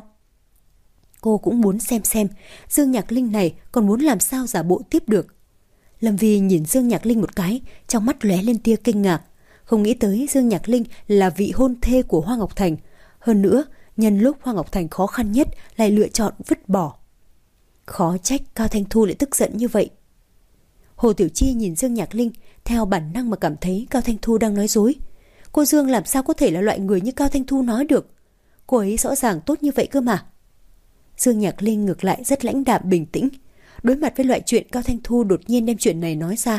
Cô cũng muốn xem xem Dương Nhạc Linh này còn muốn làm sao giả bộ tiếp được. Lâm Vi nhìn Dương Nhạc Linh một cái, trong mắt lóe lên tia kinh ngạc. Không nghĩ tới Dương Nhạc Linh là vị hôn thê của Hoa Ngọc Thành. Hơn nữa, nhân lúc Hoa Ngọc Thành khó khăn nhất lại lựa chọn vứt bỏ. Khó trách Cao Thanh Thu lại tức giận như vậy. Hồ Tiểu Chi nhìn Dương Nhạc Linh, theo bản năng mà cảm thấy Cao Thanh Thu đang nói dối. Cô Dương làm sao có thể là loại người như Cao Thanh Thu nói được? Cô ấy rõ ràng tốt như vậy cơ mà. Dương Nhạc Linh ngược lại rất lãnh đạm bình tĩnh. Đối mặt với loại chuyện Cao Thanh Thu đột nhiên đem chuyện này nói ra,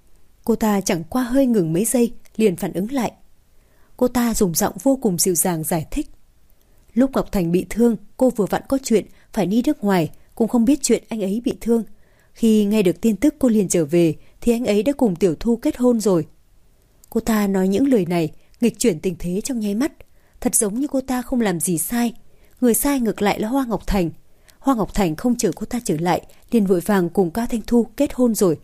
cô ta chẳng qua hơi ngừng mấy giây liền phản ứng lại. Cô ta dùng giọng vô cùng dịu dàng giải thích. Lúc Ngọc Thành bị thương, cô vừa vặn có chuyện phải đi nước ngoài, cũng không biết chuyện anh ấy bị thương. Khi nghe được tin tức cô liền trở về thì anh ấy đã cùng Tiểu Thu kết hôn rồi. Cô ta nói những lời này nghịch chuyển tình thế trong nháy mắt, thật giống như cô ta không làm gì sai. Người sai ngược lại là Hoa Ngọc Thành. Hoa Ngọc Thành không chờ cô ta trở lại liền vội vàng cùng Cao Thanh Thu kết hôn rồi.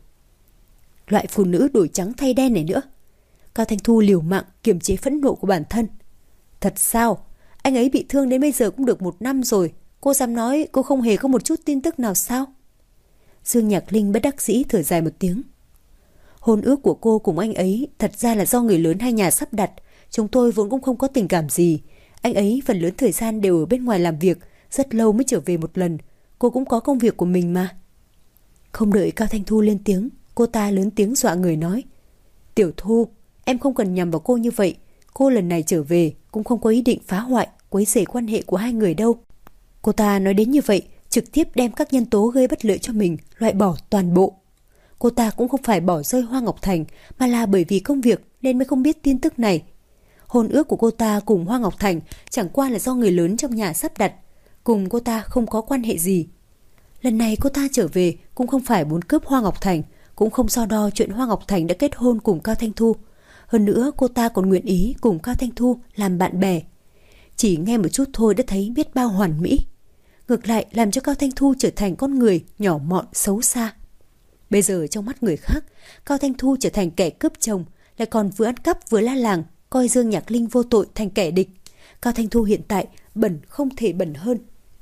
Loại phụ nữ đổi trắng thay đen này nữa. Cao Thanh Thu liều mạng kiềm chế phẫn nộ của bản thân. Thật sao? Anh ấy bị thương đến bây giờ cũng được một năm rồi. Cô dám nói cô không hề có một chút tin tức nào sao? Dương Nhạc Linh bất đắc dĩ thở dài một tiếng. Hôn ước của cô cùng anh ấy thật ra là do người lớn hai nhà sắp đặt. Chúng tôi vốn cũng không có tình cảm gì. Anh ấy phần lớn thời gian đều ở bên ngoài làm việc, rất lâu mới trở về một lần. Cô cũng có công việc của mình mà. Không đợi Cao Thanh Thu lên tiếng, cô ta lớn tiếng dọa người nói. Tiểu Thu, em không cần nhầm vào cô như vậy. Cô lần này trở về cũng không có ý định phá hoại, quấy rầy quan hệ của hai người đâu. Cô ta nói đến như vậy, trực tiếp đem các nhân tố gây bất lợi cho mình loại bỏ toàn bộ. Cô ta cũng không phải bỏ rơi Hoa Ngọc Thành, mà là bởi vì công việc nên mới không biết tin tức này. Hôn ước của cô ta cùng Hoa Ngọc Thành chẳng qua là do người lớn trong nhà sắp đặt, cùng cô ta không có quan hệ gì. Lần này cô ta trở về cũng không phải muốn cướp Hoa Ngọc Thành, cũng không so đo chuyện Hoa Ngọc Thành đã kết hôn cùng Cao Thanh Thu. Hơn nữa cô ta còn nguyện ý cùng Cao Thanh Thu làm bạn bè. Chỉ nghe một chút thôi đã thấy biết bao hoàn mỹ. Ngược lại làm cho Cao Thanh Thu trở thành con người nhỏ mọn xấu xa. Bây giờ trong mắt người khác, Cao Thanh Thu trở thành kẻ cướp chồng, lại còn vừa ăn cắp vừa la làng, coi Dương Nhạc Linh vô tội thành kẻ địch. Cao Thanh Thu hiện tại bẩn không thể bẩn hơn.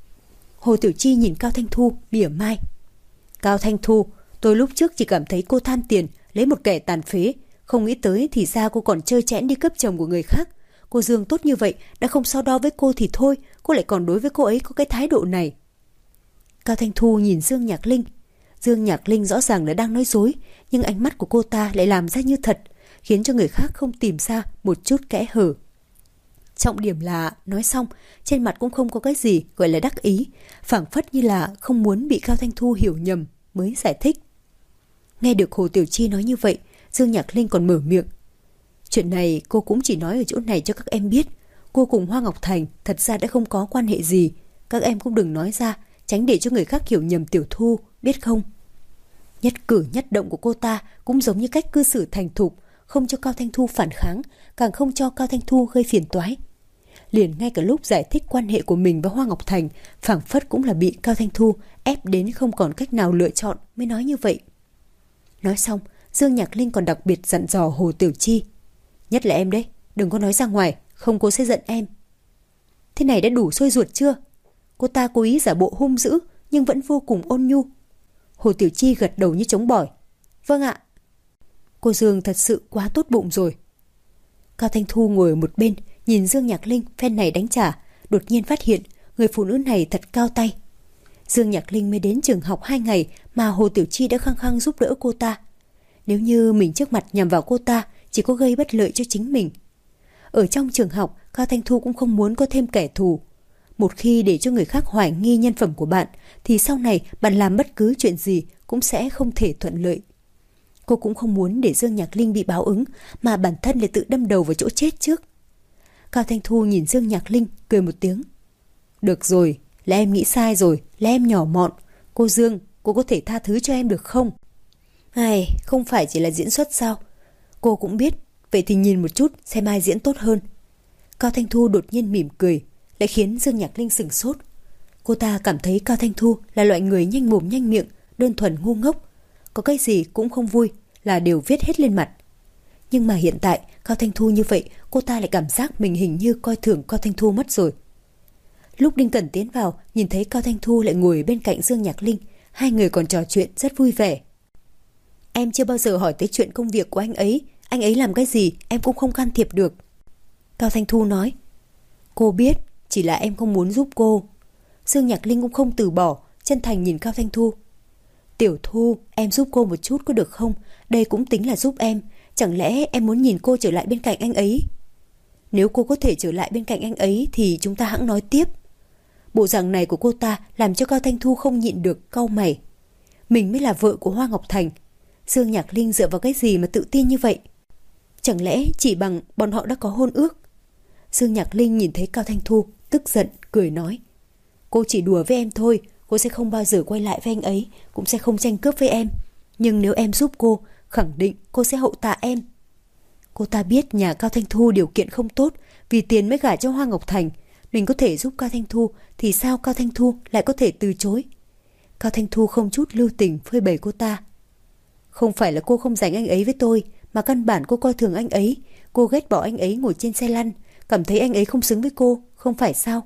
Hồ Tiểu Chi nhìn Cao Thanh Thu mỉa mai. Cao Thanh Thu, tôi lúc trước chỉ cảm thấy cô tham tiền, lấy một kẻ tàn phế, không nghĩ tới thì ra cô còn chơi chẽn đi cướp chồng của người khác. Cô Dương tốt như vậy, đã không so đo với cô thì thôi, cô lại còn đối với cô ấy có cái thái độ này. Cao Thanh Thu nhìn Dương Nhạc Linh. Dương Nhạc Linh rõ ràng là đang nói dối, nhưng ánh mắt của cô ta lại làm ra như thật, khiến cho người khác không tìm ra một chút kẽ hở. Trọng điểm là, nói xong, trên mặt cũng không có cái gì gọi là đắc ý, phảng phất như là không muốn bị Cao Thanh Thu hiểu nhầm, mới giải thích. Nghe được Hồ Tiểu Chi nói như vậy, Dương Nhạc Linh còn mở miệng. Chuyện này cô cũng chỉ nói ở chỗ này cho các em biết. Cô cùng Hoa Ngọc Thành thật ra đã không có quan hệ gì. Các em cũng đừng nói ra, tránh để cho người khác hiểu nhầm Tiểu Thu, biết không? Nhất cử nhất động của cô ta cũng giống như cách cư xử thành thục, không cho Cao Thanh Thu phản kháng, càng không cho Cao Thanh Thu gây phiền toái. Liền ngay cả lúc giải thích quan hệ của mình với Hoa Ngọc Thành, phảng phất cũng là bị Cao Thanh Thu ép đến không còn cách nào lựa chọn mới nói như vậy. Nói xong, Dương Nhạc Linh còn đặc biệt dặn dò Hồ Tiểu Chi. Nhất là em đấy, đừng có nói ra ngoài, không cô sẽ giận em. Thế này đã đủ sôi ruột chưa? Cô ta cố ý giả bộ hung dữ nhưng vẫn vô cùng ôn nhu. Hồ Tiểu Chi gật đầu như trống bỏi. Vâng ạ. Cô Dương thật sự quá tốt bụng rồi. Cao Thanh Thu ngồi ở một bên, nhìn Dương Nhạc Linh phen này đánh trả, đột nhiên phát hiện người phụ nữ này thật cao tay. Dương Nhạc Linh mới đến trường học hai ngày mà Hồ Tiểu Chi đã khăng khăng giúp đỡ cô ta. Nếu như mình trước mặt nhằm vào cô ta, chỉ có gây bất lợi cho chính mình. Ở trong trường học, Cao Thanh Thu cũng không muốn có thêm kẻ thù. Một khi để cho người khác hoài nghi nhân phẩm của bạn, thì sau này bạn làm bất cứ chuyện gì cũng sẽ không thể thuận lợi. Cô cũng không muốn để Dương Nhạc Linh bị báo ứng, mà bản thân lại tự đâm đầu vào chỗ chết trước. Cao Thanh Thu nhìn Dương Nhạc Linh, cười một tiếng. Được rồi, Là em nghĩ sai rồi, là em nhỏ mọn. Cô Dương, cô có thể tha thứ cho em được không? Ai, không phải chỉ là diễn xuất sao? Cô cũng biết, vậy thì nhìn một chút xem ai diễn tốt hơn. Cao Thanh Thu đột nhiên mỉm cười, lại khiến Dương Nhạc Linh sửng sốt. Cô ta cảm thấy Cao Thanh Thu là loại người nhanh mồm nhanh miệng, đơn thuần ngu ngốc. Có cái gì cũng không vui là đều viết hết lên mặt. Nhưng mà hiện tại Cao Thanh Thu như vậy, cô ta lại cảm giác mình hình như coi thường Cao Thanh Thu mất rồi. Lúc Đinh Cẩn tiến vào, nhìn thấy Cao Thanh Thu lại ngồi bên cạnh Dương Nhạc Linh, hai người còn trò chuyện rất vui vẻ. Em chưa bao giờ hỏi tới chuyện công việc của anh ấy, anh ấy làm cái gì em cũng không can thiệp được. Cao Thanh Thu nói. Cô biết, chỉ là em không muốn giúp cô. Dương Nhạc Linh cũng không từ bỏ, chân thành nhìn Cao Thanh Thu. Tiểu Thu, em giúp cô một chút có được không? Đây cũng tính là giúp em. Chẳng lẽ em muốn nhìn cô trở lại bên cạnh anh ấy? Nếu cô có thể trở lại bên cạnh anh ấy thì chúng ta hẵng nói tiếp. Bộ dạng này của cô ta làm cho Cao Thanh Thu không nhịn được cau mày. Mình mới là vợ của Hoa Ngọc Thành. Dương Nhạc Linh dựa vào cái gì mà tự tin như vậy? Chẳng lẽ chỉ bằng bọn họ đã có hôn ước? Dương Nhạc Linh nhìn thấy Cao Thanh Thu, tức giận, cười nói. Cô chỉ đùa với em thôi, cô sẽ không bao giờ quay lại với anh ấy, cũng sẽ không tranh cướp với em. Nhưng nếu em giúp cô, khẳng định cô sẽ hậu tạ em. Cô ta biết nhà Cao Thanh Thu điều kiện không tốt, vì tiền mới gả cho Hoa Ngọc Thành. Mình có thể giúp Cao Thanh Thu, thì sao Cao Thanh Thu lại có thể từ chối? Cao Thanh Thu không chút lưu tình phơi bày cô ta. Không phải là cô không dành anh ấy với tôi, mà căn bản cô coi thường anh ấy. Cô ghét bỏ anh ấy ngồi trên xe lăn, cảm thấy anh ấy không xứng với cô, không phải sao?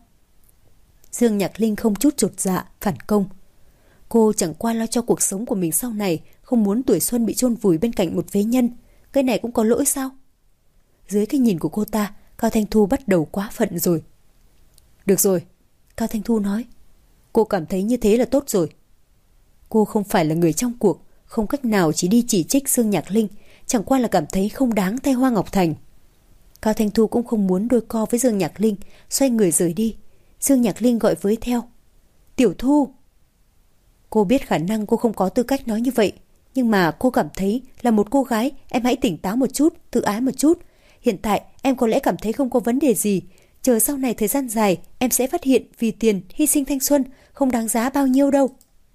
Dương Nhạc Linh không chút chột dạ, phản công. Cô chẳng qua lo cho cuộc sống của mình sau này, không muốn tuổi xuân bị chôn vùi bên cạnh một phế nhân. Cái này cũng có lỗi sao? Dưới cái nhìn của cô ta, Cao Thanh Thu bắt đầu quá phận rồi. Được rồi, Cao Thanh Thu nói. Cô cảm thấy như thế là tốt rồi. Cô không phải là người trong cuộc, không cách nào chỉ đi chỉ trích Dương Nhạc Linh, chẳng qua là cảm thấy không đáng thay Hoa Ngọc Thành. Cao Thanh Thu cũng không muốn đôi co với Dương Nhạc Linh, xoay người rời đi. Dương Nhạc Linh gọi với theo. Tiểu Thu. Cô biết khả năng cô không có tư cách nói như vậy, nhưng mà cô cảm thấy là một cô gái, em hãy tỉnh táo một chút, tự ái một chút. Hiện tại em có lẽ cảm thấy không có vấn đề gì, chờ sau này thời gian dài em sẽ phát hiện vì tiền hy sinh thanh xuân không đáng giá bao nhiêu đâu.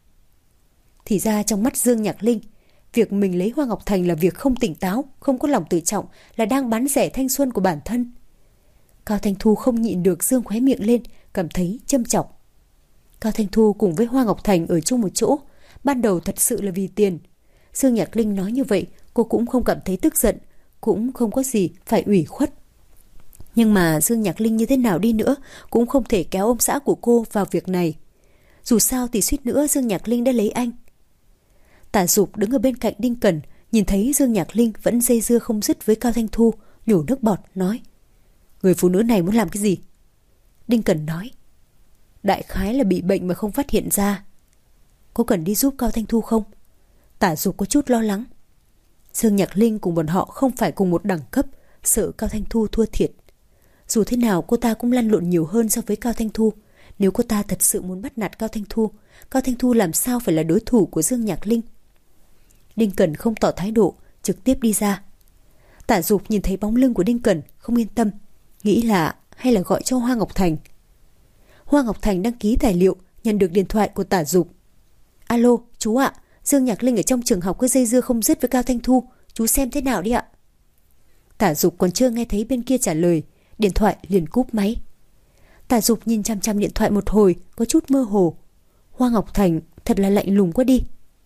Thì ra trong mắt Dương Nhạc Linh, việc mình lấy Hoa Ngọc Thành là việc không tỉnh táo, không có lòng tự trọng, là đang bán rẻ thanh xuân của bản thân. Cao Thanh Thu không nhịn được dương khóe miệng lên, cảm thấy châm chọc. Cao Thanh Thu cùng với Hoa Ngọc Thành ở chung một chỗ, ban đầu thật sự là vì tiền. Dương Nhạc Linh nói như vậy, cô cũng không cảm thấy tức giận, cũng không có gì phải ủy khuất. Nhưng mà Dương Nhạc Linh như thế nào đi nữa cũng không thể kéo ông xã của cô vào việc này. Dù sao thì suýt nữa Dương Nhạc Linh đã lấy anh. Tả Dục đứng ở bên cạnh Đinh Cẩn, nhìn thấy Dương Nhạc Linh vẫn dây dưa không dứt với Cao Thanh Thu, nhổ nước bọt nói. Người phụ nữ này muốn làm cái gì? Đinh Cẩn nói. Đại khái là bị bệnh mà không phát hiện ra. Có cần đi giúp Cao Thanh Thu không? Tả Dục có chút lo lắng. Dương Nhạc Linh cùng bọn họ không phải cùng một đẳng cấp, sợ Cao Thanh Thu thua thiệt. Dù thế nào cô ta cũng lăn lộn nhiều hơn so với Cao Thanh Thu. Nếu cô ta thật sự muốn bắt nạt Cao Thanh Thu, Cao Thanh Thu làm sao phải là đối thủ của Dương Nhạc Linh? Đinh Cẩn không tỏ thái độ, trực tiếp đi ra. Tả Dục nhìn thấy bóng lưng của Đinh Cẩn, không yên tâm, nghĩ là hay là gọi cho Hoa Ngọc Thành. Hoa Ngọc Thành đăng ký tài liệu, nhận được điện thoại của Tả Dục. Alo, chú ạ, Dương Nhạc Linh ở trong trường học cứ dây dưa không dứt với Cao Thanh Thu, chú xem thế nào đi ạ. Tả Dục còn chưa nghe thấy bên kia trả lời, điện thoại liền cúp máy. Tả Dục nhìn chăm chăm điện thoại một hồi, có chút mơ hồ. Hoa Ngọc Thành thật là lạnh lùng quá đi.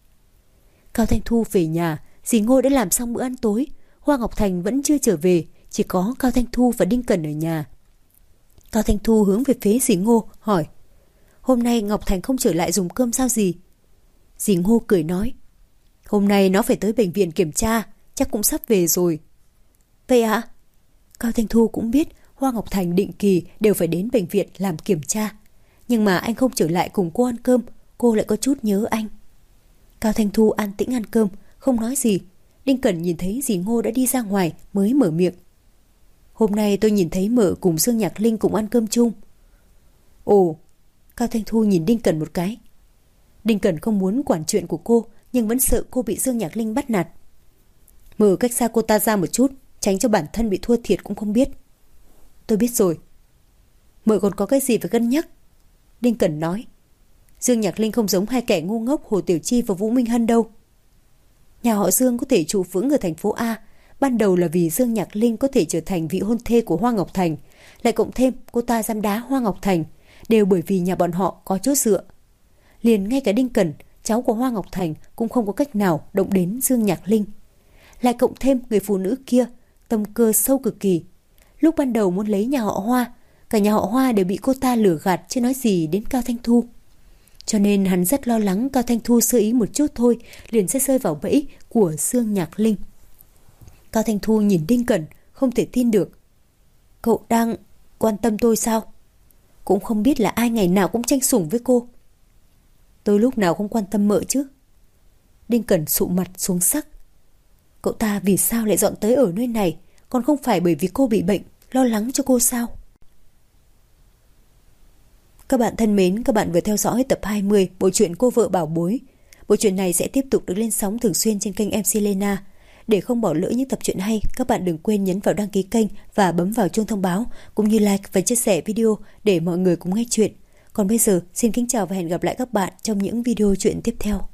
Cao Thanh Thu về nhà, dì Ngô đã làm xong bữa ăn tối. Hoa Ngọc Thành vẫn chưa trở về, chỉ có Cao Thanh Thu và Đinh Cẩn ở nhà. Cao Thanh Thu hướng về phía dì Ngô, hỏi. Hôm nay Ngọc Thành không trở lại dùng cơm sao dì? Dì Ngô cười nói. Hôm nay nó phải tới bệnh viện kiểm tra, chắc cũng sắp về rồi. Vậy ạ? À? Cao Thanh Thu cũng biết Hoa Ngọc Thành định kỳ đều phải đến bệnh viện làm kiểm tra. Nhưng mà anh không trở lại cùng cô ăn cơm, cô lại có chút nhớ anh. Cao Thanh Thu an tĩnh ăn cơm, không nói gì. Đinh Cẩn nhìn thấy dì Ngô đã đi ra ngoài mới mở miệng. Hôm nay tôi nhìn thấy mợ cùng Dương Nhạc Linh cùng ăn cơm chung. Ồ, Cao Thanh Thu nhìn Đinh Cẩn một cái. Đinh Cẩn không muốn quản chuyện của cô, nhưng vẫn sợ cô bị Dương Nhạc Linh bắt nạt. Mợ cách xa cô ta ra một chút, tránh cho bản thân bị thua thiệt cũng không biết. Tôi biết rồi. Mợ còn có cái gì phải cân nhắc? Đinh Cẩn nói. Dương Nhạc Linh không giống hai kẻ ngu ngốc Hồ Tiểu Chi và Vũ Minh Hân đâu. Nhà họ Dương có thể trụ vững ở thành phố A, ban đầu là vì Dương Nhạc Linh có thể trở thành vị hôn thê của Hoa Ngọc Thành, lại cộng thêm cô ta dám đá Hoa Ngọc Thành, đều bởi vì nhà bọn họ có chỗ dựa. Liền ngay cả Đinh Cẩn, cháu của Hoa Ngọc Thành, cũng không có cách nào động đến Dương Nhạc Linh. Lại cộng thêm người phụ nữ kia, tâm cơ sâu cực kỳ. Lúc ban đầu muốn lấy nhà họ Hoa, cả nhà họ Hoa đều bị cô ta lừa gạt, chứ nói gì đến Cao Thanh Thu. Cho nên hắn rất lo lắng Cao Thanh Thu sơ ý một chút thôi liền sẽ rơi vào bẫy của Dương Nhạc Linh. Cao Thanh Thu nhìn Đinh Cẩn không thể tin được. Cậu đang quan tâm tôi sao? Cũng không biết là ai ngày nào cũng tranh sủng với cô. Tôi lúc nào không quan tâm mợ chứ? Đinh Cẩn sụ mặt xuống sắc. Cậu ta vì sao lại dọn tới ở nơi này, còn không phải bởi vì cô bị bệnh, lo lắng cho cô sao? Các bạn thân mến, các bạn vừa theo dõi tập hai mươi bộ truyện Cô Vợ Bảo Bối. Bộ truyện này sẽ tiếp tục được lên sóng thường xuyên trên kênh em xê Lena. Để không bỏ lỡ những tập truyện hay, các bạn đừng quên nhấn vào đăng ký kênh và bấm vào chuông thông báo, cũng như like và chia sẻ video để mọi người cùng nghe chuyện. Còn bây giờ, xin kính chào và hẹn gặp lại các bạn trong những video truyện tiếp theo.